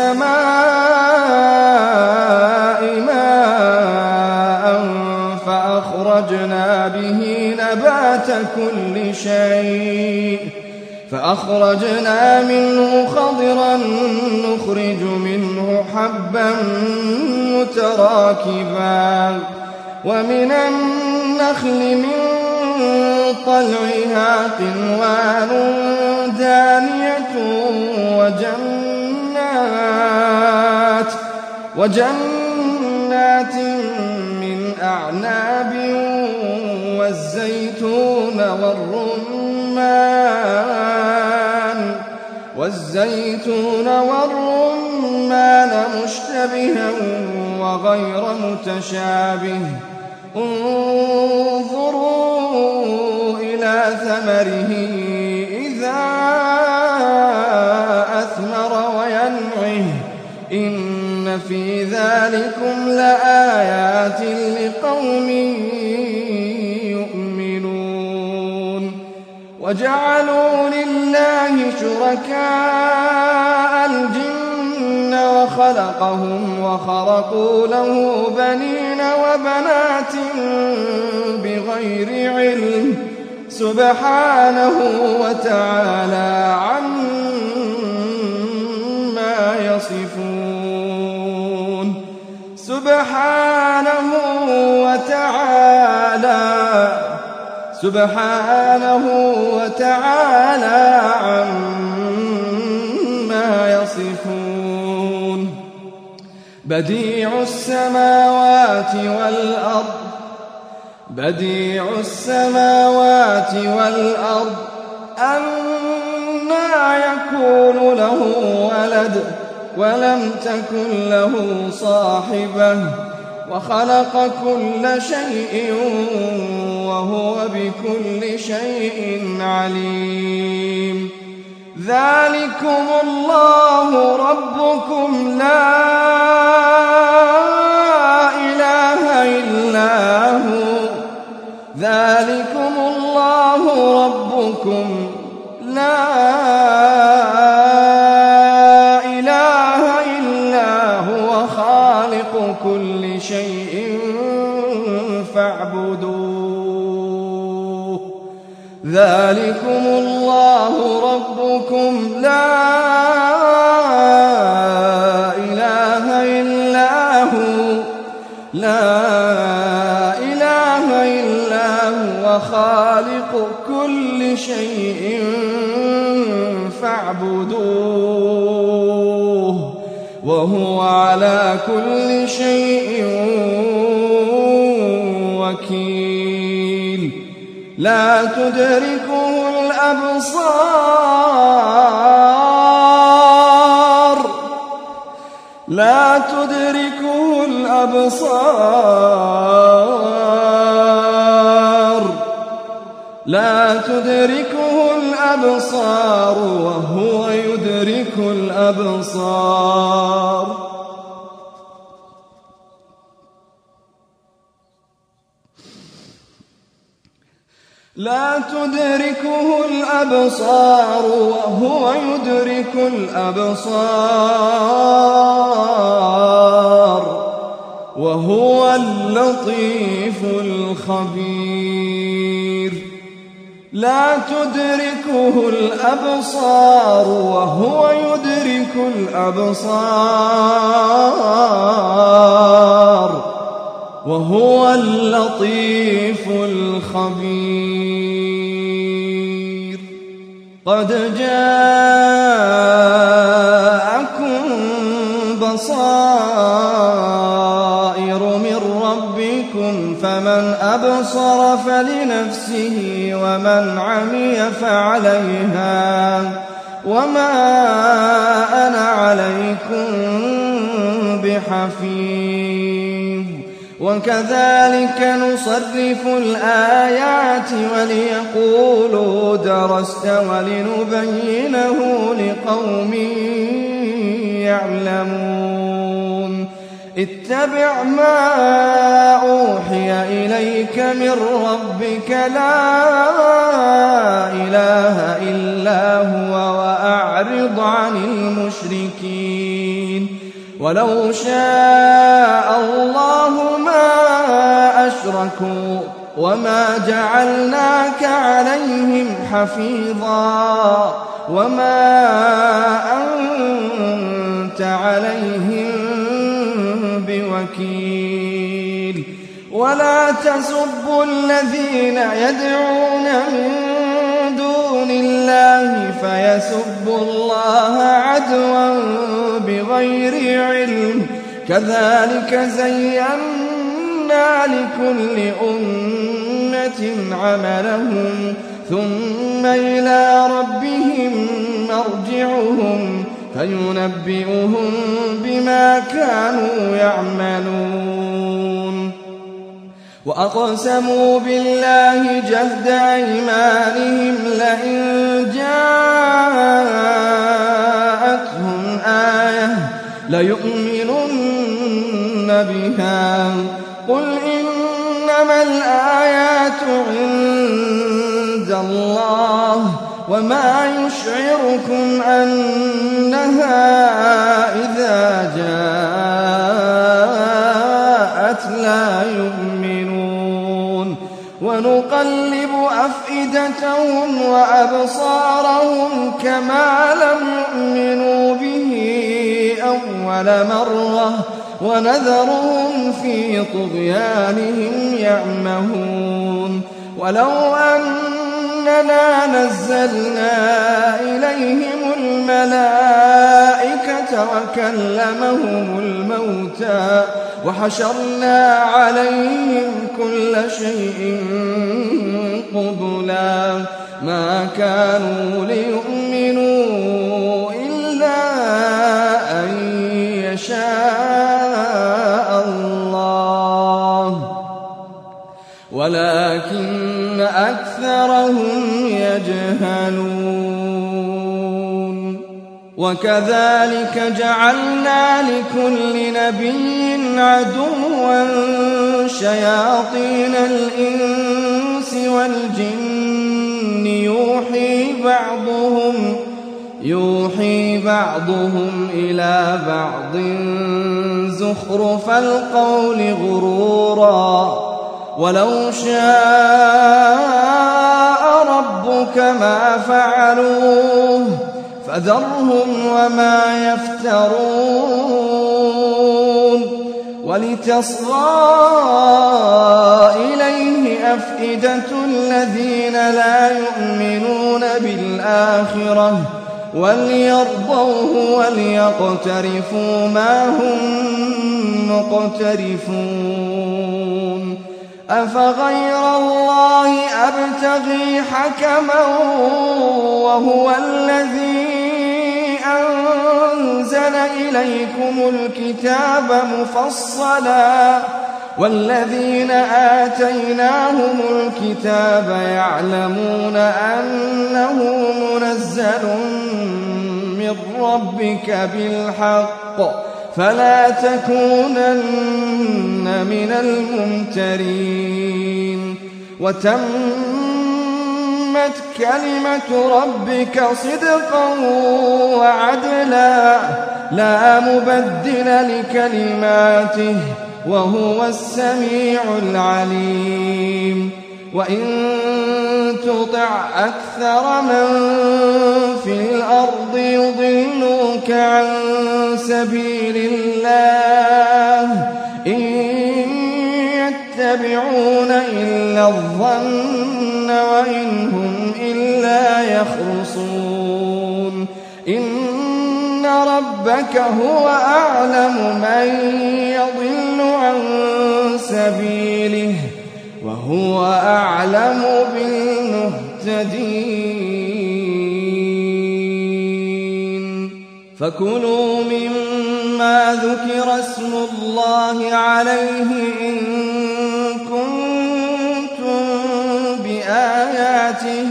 [SPEAKER 2] السماء ماء فأخرجنا به نبات كل شيء فأخرجنا منه خضرا نخرج منه حبا متراكبا ومن النخل من طلعها قنوان دانية وجنات وجنات من أعناب والزيتون والرمان والزيتون والرمان مشتبها وغير متشابه انظروا إلى ثمره إذا أثمر وينعه إن في ذلكم لآيات لقوم يؤمنون وجعلوا لله شركاء الجن وخلقهم وخرقوا له بنين وبنات بغير علم سبحانه وتعالى عما يصفون سبحانه وتعالى سبحانه وتعالى عما يصفون بديع السماوات والأرض بديع السماوات والأرض أنى يكون له ولد ولم تكن له صاحبة وخلق كل شيء وهو بكل شيء عليم ذلكم الله ربكم لا إله إلا هو ذلكم الله ربكم لا إله إلا هو خالق كل شيء فاعبدوه ذلكم الله ربكم لا إله إلا خالق كل شيء فاعبدوه وهو على كل شيء وكيل لا تدركه الأبصار لا تدركه الأبصار لا تدركه الأبصار وهو يدرك الأبصار لا تدركه الأبصار وهو يدرك الأبصار وهو اللطيف الخبير لا تدركه الأبصار وهو يدرك الأبصار وهو اللطيف الخبير قد جاءكم بصائر من ربكم فمن أبصر فلنفسه ومن عمي فعليها وما أنا عليكم بحفيظ وكذلك نصرف الآيات وليقولوا درست ولنبينه لقوم يعلمون اتبع ما أوحي إليك من ربك لا إله إلا هو وأعرض عن المشركين ولو شاء الله ما أشركوا وما جعلناك عليهم حفيظا وما أنت عليهم بوكيل ولا تسبوا الذين يدعون من دون الله فيسبوا الله عدوا بغير علم كذلك زينا لكل أمة عملهم ثم إلى ربهم مرجعهم فينبئهم بما كانوا يعملون وأقسموا بالله جهد أيمانهم لئن جاءتهم آية ليؤمنن بها قل إنما الآيات عند الله وما يشعركم أنها إذا جاءت لا يؤمنون ونقلب أفئدتهم وأبصارهم كما لم يؤمنوا به أول مرة ونذرهم في طغيانهم يعمهون ولو أننا نزلنا إليهم الملائكة وكلمهم الموتى وحشرنا عليهم كل شيء قبلا ما كانوا ليؤمنوا إلا أن يشاء الله ولكن أكثرهم يجهلون وكذلك جعلنا لكل نبي عدوا شياطين الإنس والجن يوحي بعضهم يوحي بعضهم إلى بعض زخرف القول غرورا ولو شاء ربك ما فعلوه فذرهم وما يفترون ولتصغى إليه أفئدة الذين لا يؤمنون بالآخرة وليرضوه وليقترفوا ما هم مقترفون أفغير الله أبتغي حكما وهو الذي أنزل إليكم الكتاب مفصلا والذين آتيناهم الكتاب يعلمون أنه منزل من ربك بالحق فلا تكونن من الممترين وتمت كلمة ربك صدقا وعدلا لا مبدل لكلماته وهو السميع العليم وإن تطع أكثر من في الأرض يضلوك عن سبيل الله إن يتبعون إلا الظن وإن هم إلا يخرصون إن ربك هو أعلم من يضل عن سبيله وهو أعلم بالمهتدين فكلوا مما ذكر اسم الله عليه إن كنتم بآياته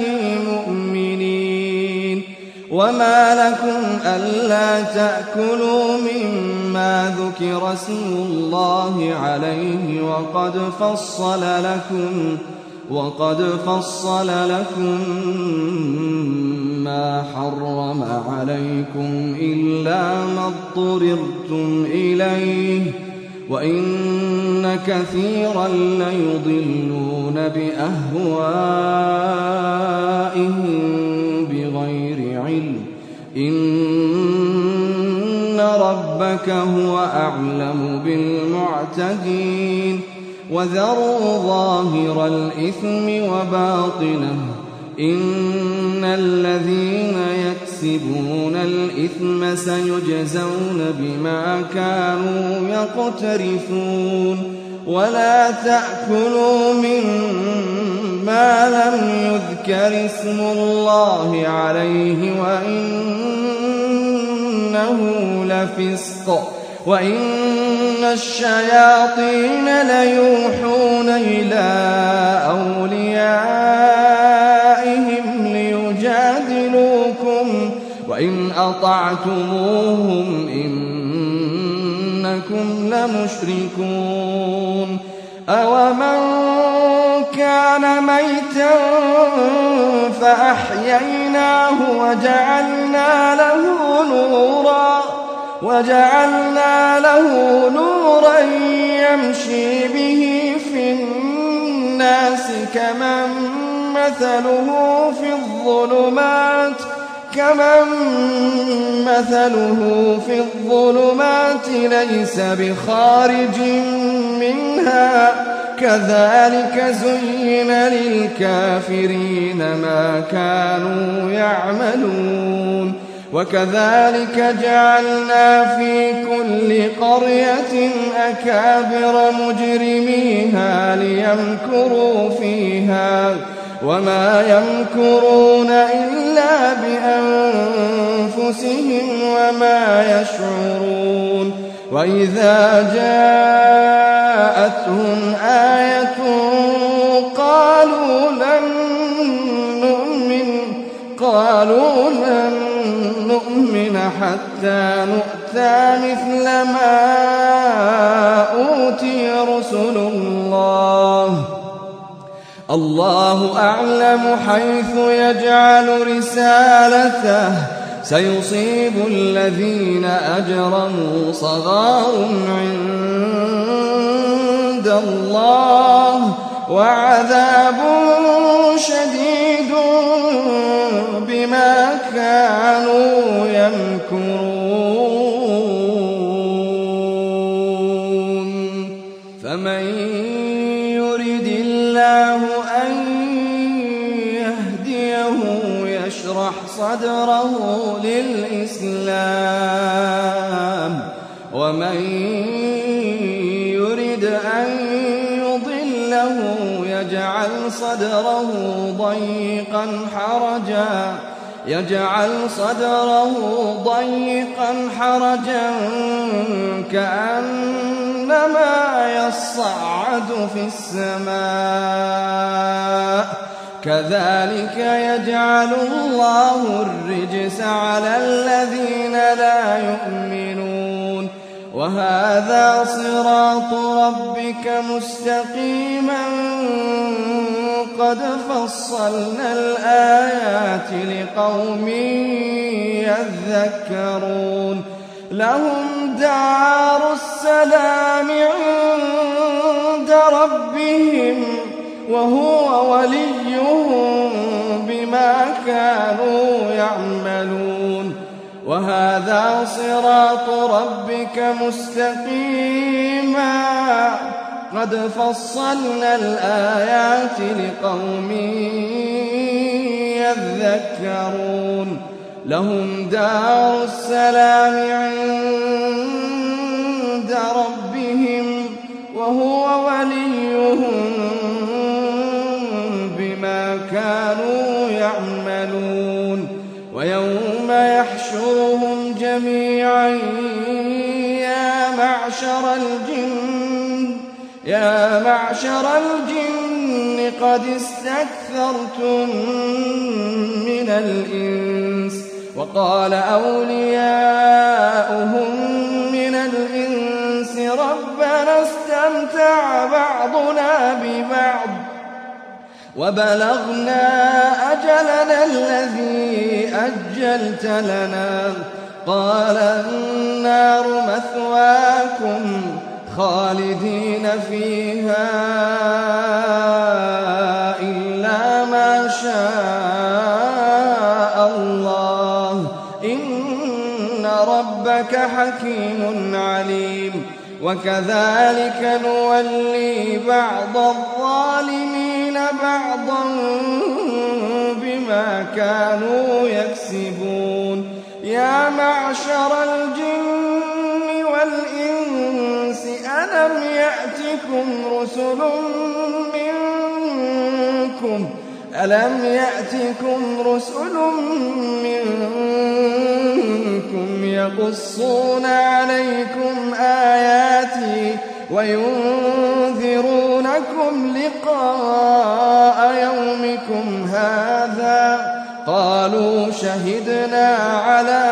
[SPEAKER 2] مؤمنين وما لكم ألا تأكلوا مما ذكر اسم الله عليه وقد فصل لكم وقد فصل لكم ما حرم عليكم إلا ما اضطررتم إليه وإن كثيرا ليضلون بأهوائهم بغير علم إن ربك هو أعلم بالمعتدين وذروا ظاهر الإثم وباطنه إن الذين يكسبون الإثم سيجزون بما كانوا يقترفون ولا تأكلوا مما لم يذكر اسم الله عليه وإنه لفسق وإن الشياطين ليوحون إلى أوليائهم ليجادلوكم وإن أطعتموهم إنكم لمشركون أومن كان ميتا فأحييناه وجعلنا له نورا وجعلنا له نورا يمشي به في الناس كمن مثله في الظلمات كمن مثله في الظلمات ليس بخارج منها كذلك زين للكافرين ما كانوا يعملون وكذلك جعلنا في كل قرية أكابر مجرميها ليمكروا فيها وما يمكرون إلا بأنفسهم وما يشعرون وإذا جاءتهم آية قالوا لن نؤمن قالوا لن نؤمن حتى نؤتى مثل ما أوتي رسل الله الله أعلم حيث يجعل رسالته سيصيب الذين أجرموا صغار عند الله وعذاب شديد بما كانوا يمكرون صدره للإسلام ومن يرد أن يضله يجعل صدره ضيقا حرجا يجعل صدره ضيقا حرجا كأنما يصعد في السماء كذلك يجعل الله الرجس على الذين لا يؤمنون وهذا صراط ربك مستقيما قد فصلنا الآيات لقوم يذكرون لهم دار السلام عند ربهم وهو وليهم بما كانوا يعملون وهذا صراط ربك مستقيما قد فصلنا الآيات لقوم يذكرون لهم دار السلام عند ربهم وهو وليهم بما كانوا يعملون ويوم يحشرهم جميعا يا معشر الجن يا معشر الجن قد استكثرتم من الإنس وقال أولياؤهم من الإنس ربنا استمتع بعضنا ببعض وبلغنا أجلنا الذي أجلت لنا قال النار مثواكم خالدين فيها إلا ما شاء الله إن ربك حكيم عليم وكذلك نولي بعض الظالمين بعضا بما كانوا يكسبون يا معشر الجن والإنس ألم يأتكم رسل منكم ألم يأتكم رسل منكم يقصون عليكم آياتي وينذرونكم لقاء يومكم هذا قالوا شهدنا على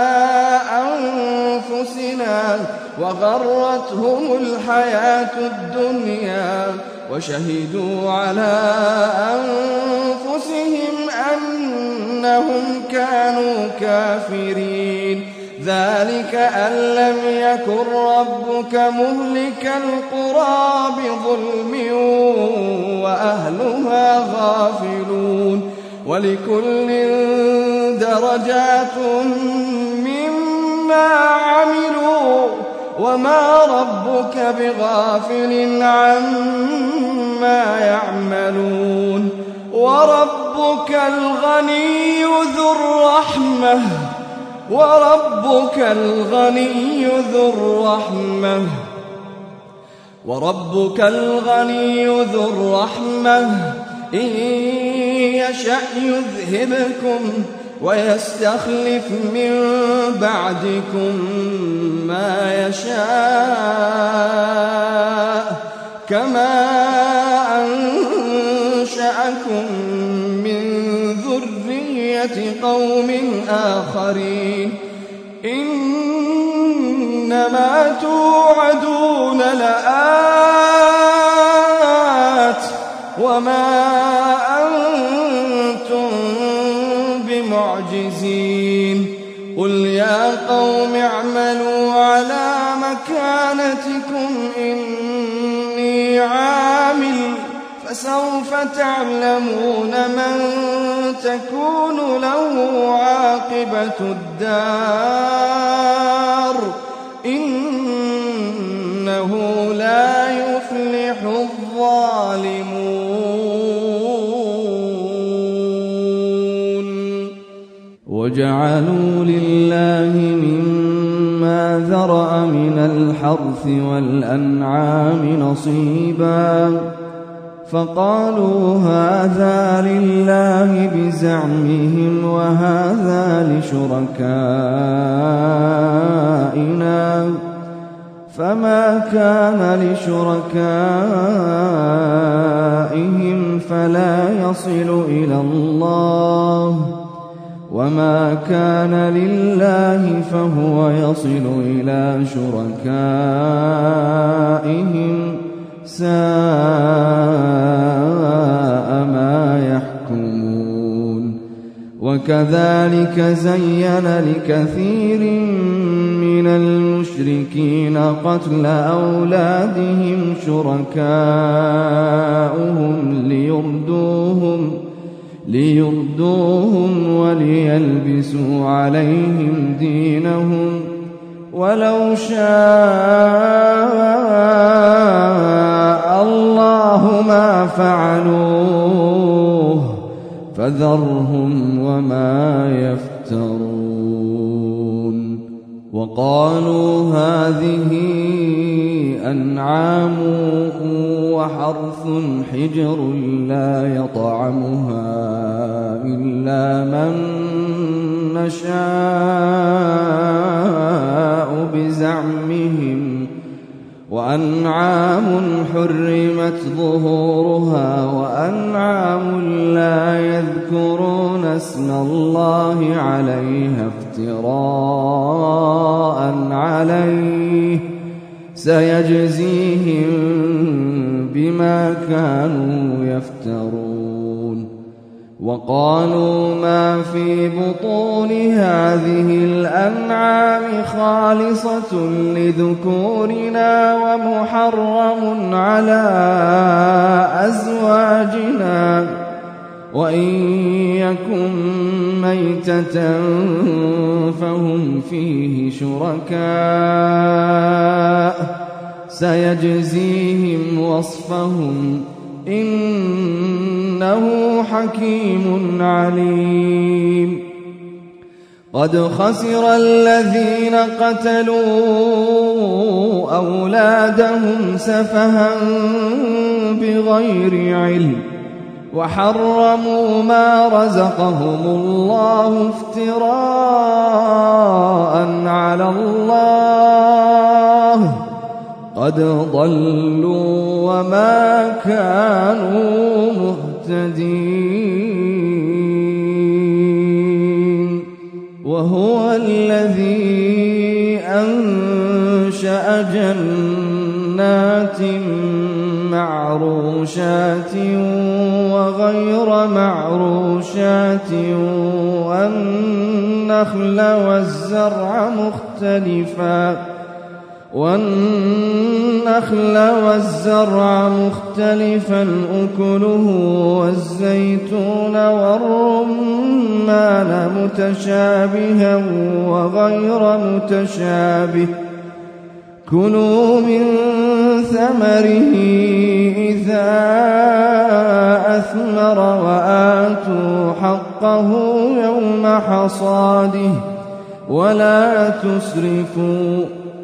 [SPEAKER 2] أنفسنا وغرتهم الحياة الدنيا وشهدوا على أنفسهم أنهم كانوا كافرين ذلك أن لم يكن ربك مهلك القرى بظلم وأهلها غافلون ولكل درجات مما عملوا وما ربك بغافل عما يعملون وربك الغني ذو الرحمة وربك الغني ذو الرحمة وربك الغني ذو الرحمة إن يشأ يذهبكم ويستخلف من بعدكم ما يشاء كما أنشأكم من ذرية قوم آخرين إنما توعدون لآت وما أنتم بمعجزين قل يا قوم اعملوا على مكانتكم إني عامل فسوف تعلمون من تكون له عاقبة الدار إنه لا يفلح الظالمون وجعلوا لله مما ذرأ من الحرث والأنعام نصيبا فقالوا هذا لله بزعمهم وهذا لشركائنا فما كان لشركائهم فلا يصل إلى الله وما كان لله فهو يصل إلى شركائهم ساء ما يحكمون. وكذلك زين لكثير من المشركين قتل أولادهم شركاؤهم ليردوهم ليردوهم وليلبسوا عليهم دينهم ولو شاء الله ما فعلوه فذرهم وما يفترون. وقالوا هذه أنعام وحرث حجر لا يطعمها إلا من نشاء بزعمهم وأنعام حرمت ظهورها وأنعام لا يذكرون اسم الله عليها افتراء عليه سيجزيهم بما كانوا يفترون. وقالوا ما في بطون هذه الأنعام خالصة لذكورنا ومحرم على أزواجنا وإن يكن ميتة فهم فيه شركاء سيجزيهم وصفهم إنه حكيم عليم. قد خسر الذين قتلوا أولادهم سفها بغير علم وحرموا ما رزقهم الله افتراء على الله قد ضلوا وما كانوا مهتدين. وهو الذي أنشأ جنات معروشات وغير معروشات والنخل والزرع مختلفا والنخل والزرع مختلفا أكله والزيتون والرمان متشابها وغير متشابه كلوا من ثمره إذا أثمر وآتوا حقه يوم حصاده ولا تسرفوا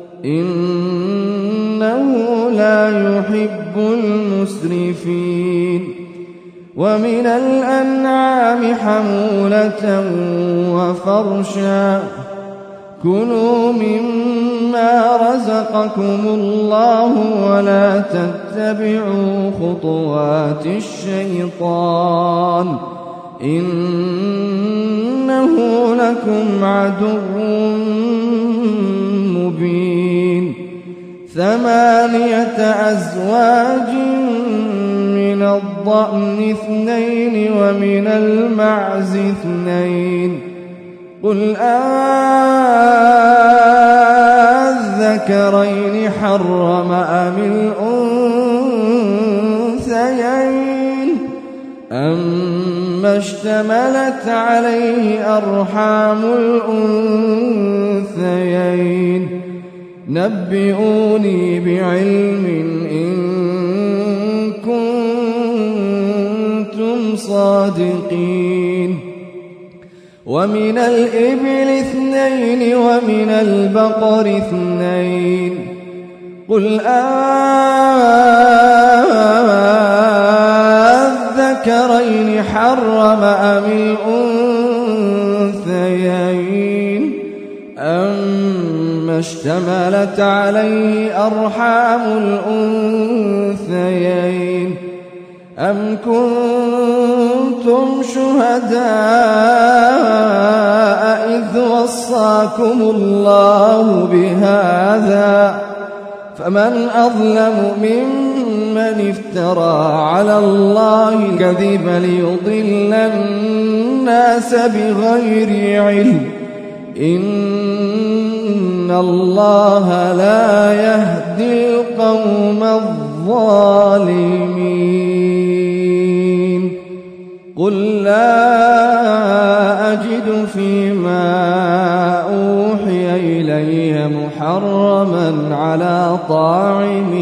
[SPEAKER 2] إنه لا يحب المسرفين. ومن الأنعام حمولة وفرشا كلوا مما رزقكم الله ولا تتبعوا خطوات الشيطان إنه لكم عدو مبين. ثمانية أزواج من الضأن اثنين ومن المعز اثنين قل أذكرين حرم أم الأنثيين أما اشتملت عليه أرحام الأنثيين نبئوني بعلم إن كنتم صادقين. ومن الإبل اثنين ومن البقر اثنين قل أذكرين حرم أم الأنثيين أما اشتملت عليه أرحام الأنثيين أم كنتم شهداء إذ وصاكم الله بهذا فمن أظلم ممن افترى على الله كذبا ليضل الناس بغير علم إن الله لا يهدي القوم الظالمين قل لا أجد فيما أوحي إلي محرما على طاعم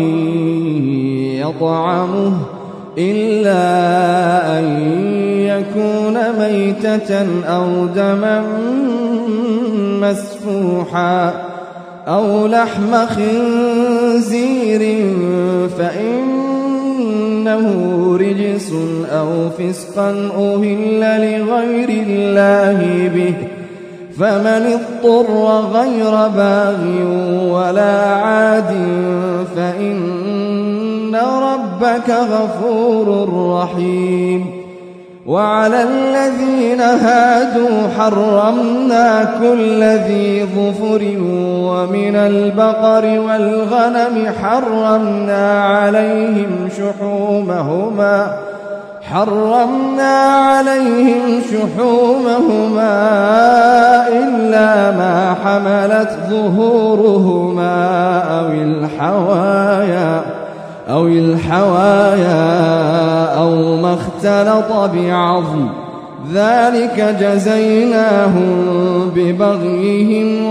[SPEAKER 2] يطعمه إلا أن يكون ميتة أو دما مسفوحا أو لحم خنزير فإنه رجس أو فسقا أهل لغير الله به فمن اضطر غير باغ ولا عاد فإن ربك غفور رحيم وعلى الذين هادوا حرمنا كل ذي ظفر ومن البقر والغنم حرمنا عليهم شحومهما حرمنا عليهم شحومهما إلا ما حملت ظهورهما أو الحوايا أو الحوايا أو ما اختلط بعظم ذلك جزيناهم ببغيهم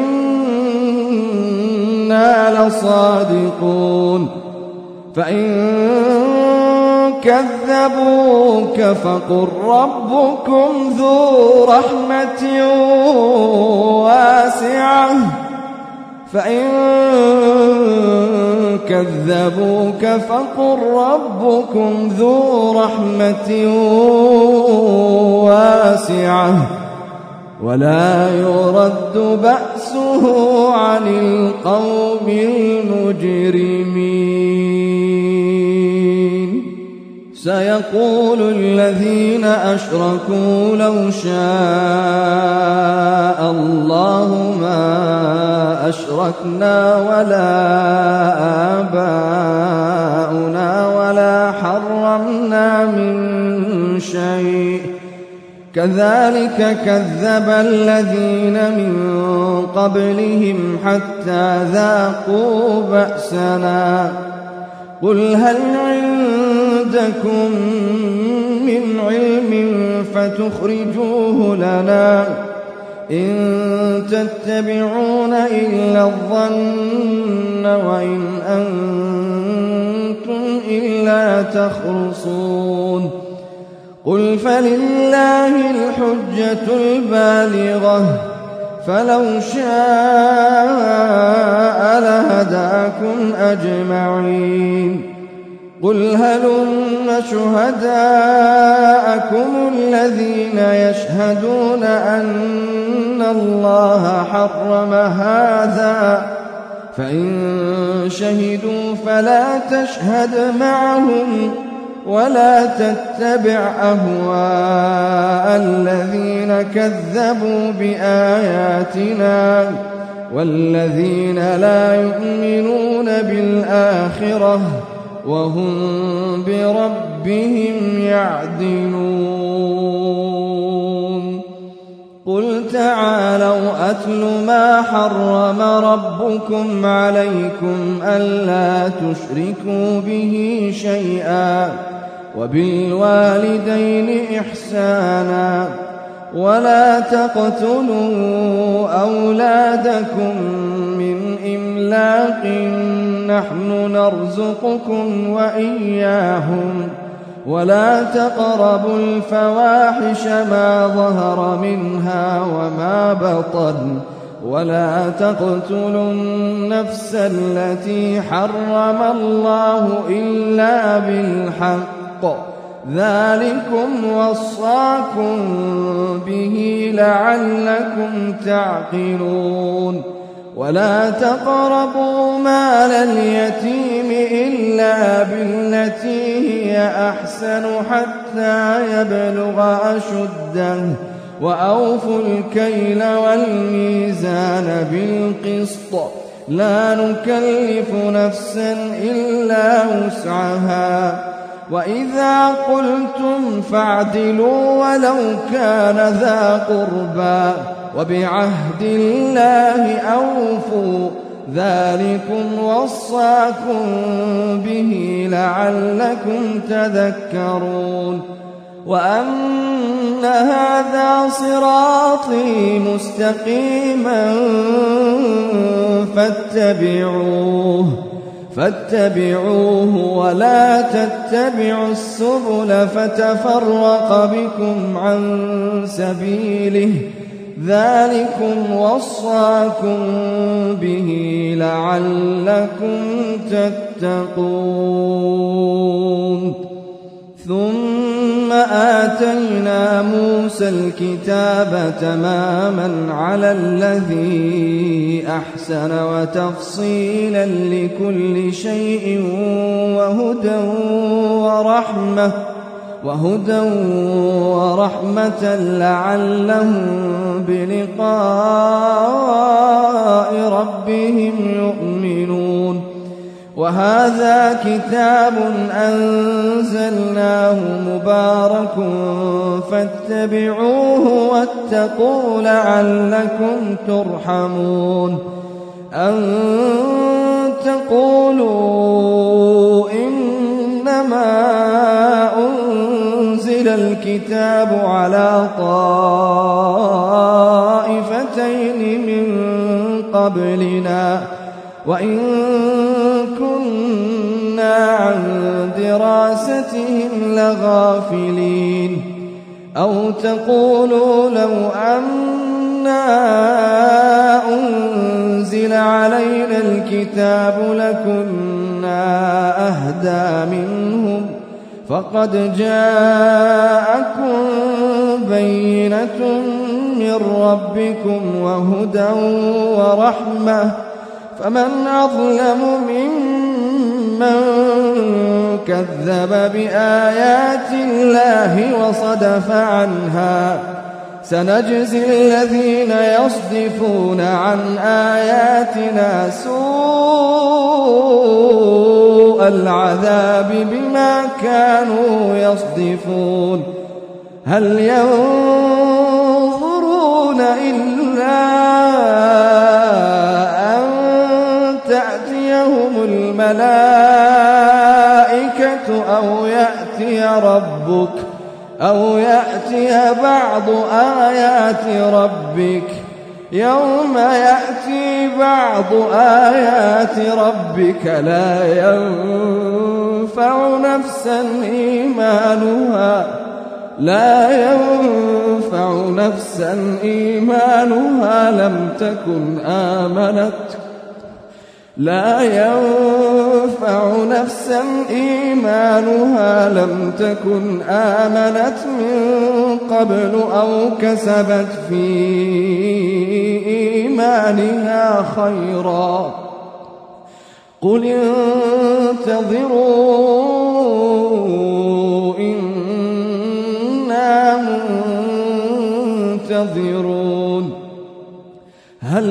[SPEAKER 2] وإنا لصادقون فإن كذبوك فقل ربكم ذو رحمة واسعة فإن كذبوك فقل ربكم ذو رحمة واسعة ولا يرد بأسه عن القوم المجرمين سيقول الذين أشركوا لو شاء الله ما أشركنا ولا آباؤنا ولا حرمنا من شيء كذلك كذب الذين من قبلهم حتى ذاقوا بأسنا قل هل عندكم من علم فتخرجوه لنا إن تتبعون إلا الظن وإن أنتم إلا تخرصون قل فلله الحجة البالغة فلو شاء لهداكم أجمعين قل هلم شهداءكم الذين يشهدون أن الله حرم هذا فإن شهدوا فلا تشهد معهم ولا تتبع أهواء الذين كذبوا بآياتنا والذين لا يؤمنون بالآخرة وهم بربهم يعدلون قل تعالوا أتل ما حرم ربكم عليكم ألا تشركوا به شيئا وبالوالدين إحسانا ولا تقتلوا أولادكم من إملاق نحن نرزقكم وإياهم ولا تقربوا الفواحش ما ظهر منها وما بطن ولا تقتلوا النفس التي حرم الله إلا بالحق ذلكم وصاكم به لعلكم تعقلون ولا تقربوا مال اليتيم إلا بالتي هي أحسن حتى يبلغ أشده وأوفوا الكيل والميزان بالقسط لا نكلف نفسا إلا وسعها وإذا قلتم فاعدلوا ولو كان ذا قربى وبعهد الله أوفوا ذلكم وصاكم به لعلكم تذكرون وأن هذا صراطي مستقيما فاتبعوه فاتبعوه ولا تتبعوا السبل فتفرق بكم عن سبيله ذلكم وصاكم به لعلكم تتقون ثم آتينا موسى الكتاب تماما على الذي أحسن وتفصيلا لكل شيء وهدى ورحمة وهدى ورحمة لعلهم بلقاء ربهم يؤمنون وهذا كتاب أنزلناه مبارك فاتبعوه واتقوا لعلكم ترحمون أن تقولوا إنما أنزل الكتاب على طائفتين من قبلنا وإن كنا عن دراستهم لغافلين أو تقولوا لو أنا أنزل علينا الكتاب لكنا أهدى منهم فقد جاءكم بينة من ربكم وهدى ورحمة فمن أظلم ممن كذب بآيات الله وصدف عنها سنجزي الذين يصدفون عن آياتنا سوء العذاب بما كانوا يصدفون هل ينظرون إلا أن تأتيهم الملائكة أو يأتي ربك أو يأتي بعض آيات ربك يوم يأتي بعض آيات ربك لا ينفع نفسا إيمانها لا ينفع نفسا إيمانها لم تكن آمنت لا ينفع نفسا إيمانها لم تكن آمنت من قبل أو كسبت في إيمانها خيرا قل انتظروا إنا منتظرون هل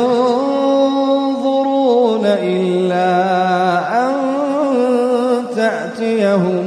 [SPEAKER 2] ينظرون إلا أن تأتيهم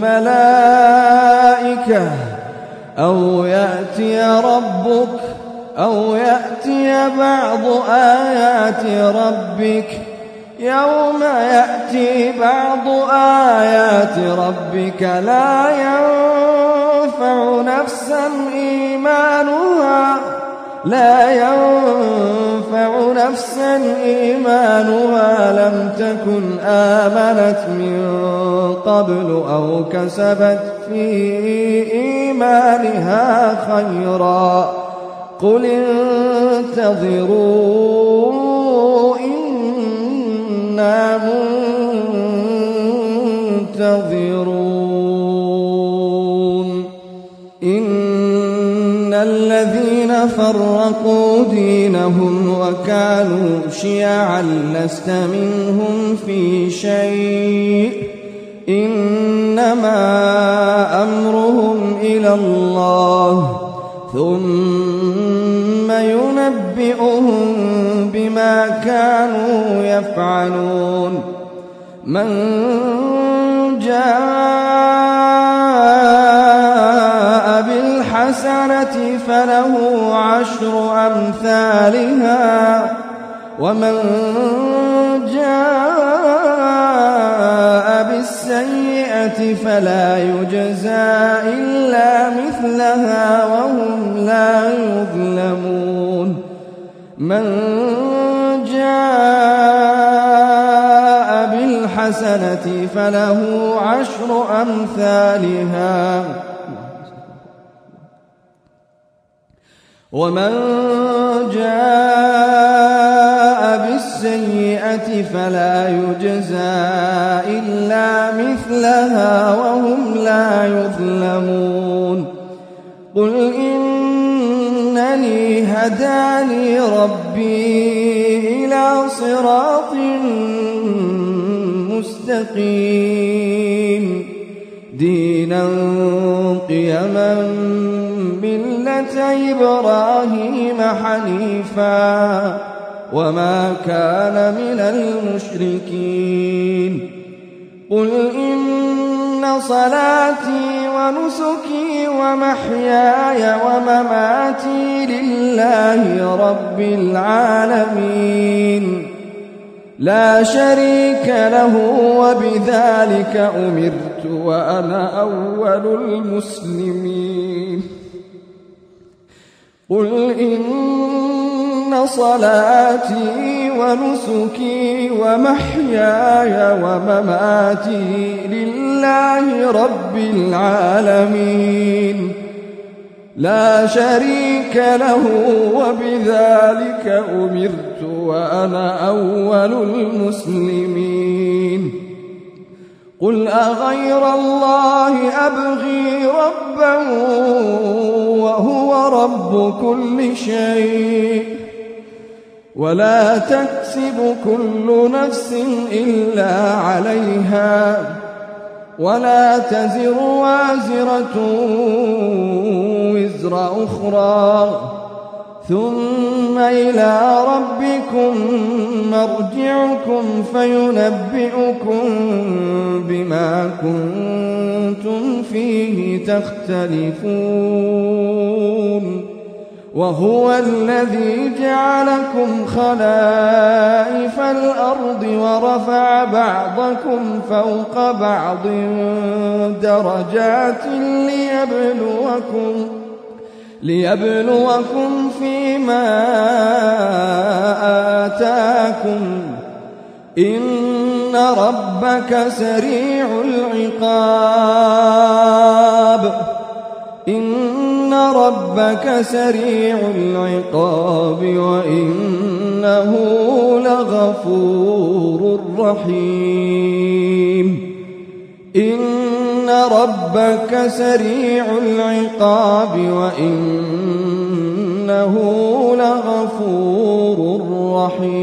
[SPEAKER 2] الملائكة أو يأتي ربك أو يأتي بعض آيات ربك يوم يأتي بعض آيات ربك لا ينفع نفسا إيمانها لا ينفع نفسا إيمانها لم تكن آمنت من قبل أو كسبت في إيمانها خيرا قل انتظروا إنا منتظرون إن الذين فرقوا دينهم وكانوا شيعا لست منهم في شيء إنما أمرهم إلى الله ثم ينبئهم بما كانوا يفعلون من جاء بالحسنة فله عشر أمثالها ومن جاء بالسيئة فلا يجزى إلا مثلها وهم لا يظلمون من جاء بالحسنة فله عشر أمثالها ومن جاء بالسيئة فلا يجزى إلا مثلها وهم لا يظلمون قل إنني هداني ربي إلى صراط مستقيم دينا قيما ملة إبراهيم حنيفا وما كان من المشركين قل إن صلاتي ونسكي ومحياي ومماتي لله رب العالمين لا شريك له وبذلك أمرت وأنا أول المسلمين قل إن صلاتي ونسكي ومحياي ومماتي لله رب العالمين لا شريك له وبذلك أمرت وأنا أول المسلمين قل أغير الله أبغي ربا وهو رب كل شيء ولا تكسب كل نفس إلا عليها ولا تزر وازرة وزر أخرى ثم إلى ربكم مرجعكم فينبئكم بما كنتم فيه تختلفون وهو الذي جعلكم خلائف الأرض ورفع بعضكم فوق بعض درجات ليبلوكم ليبلوكم فيما آتاكم إن ربك سريع العقاب إن ربك سريع العقاب وإنه لغفور رحيم إن ربك سريع العقاب وإنه لغفور رحيم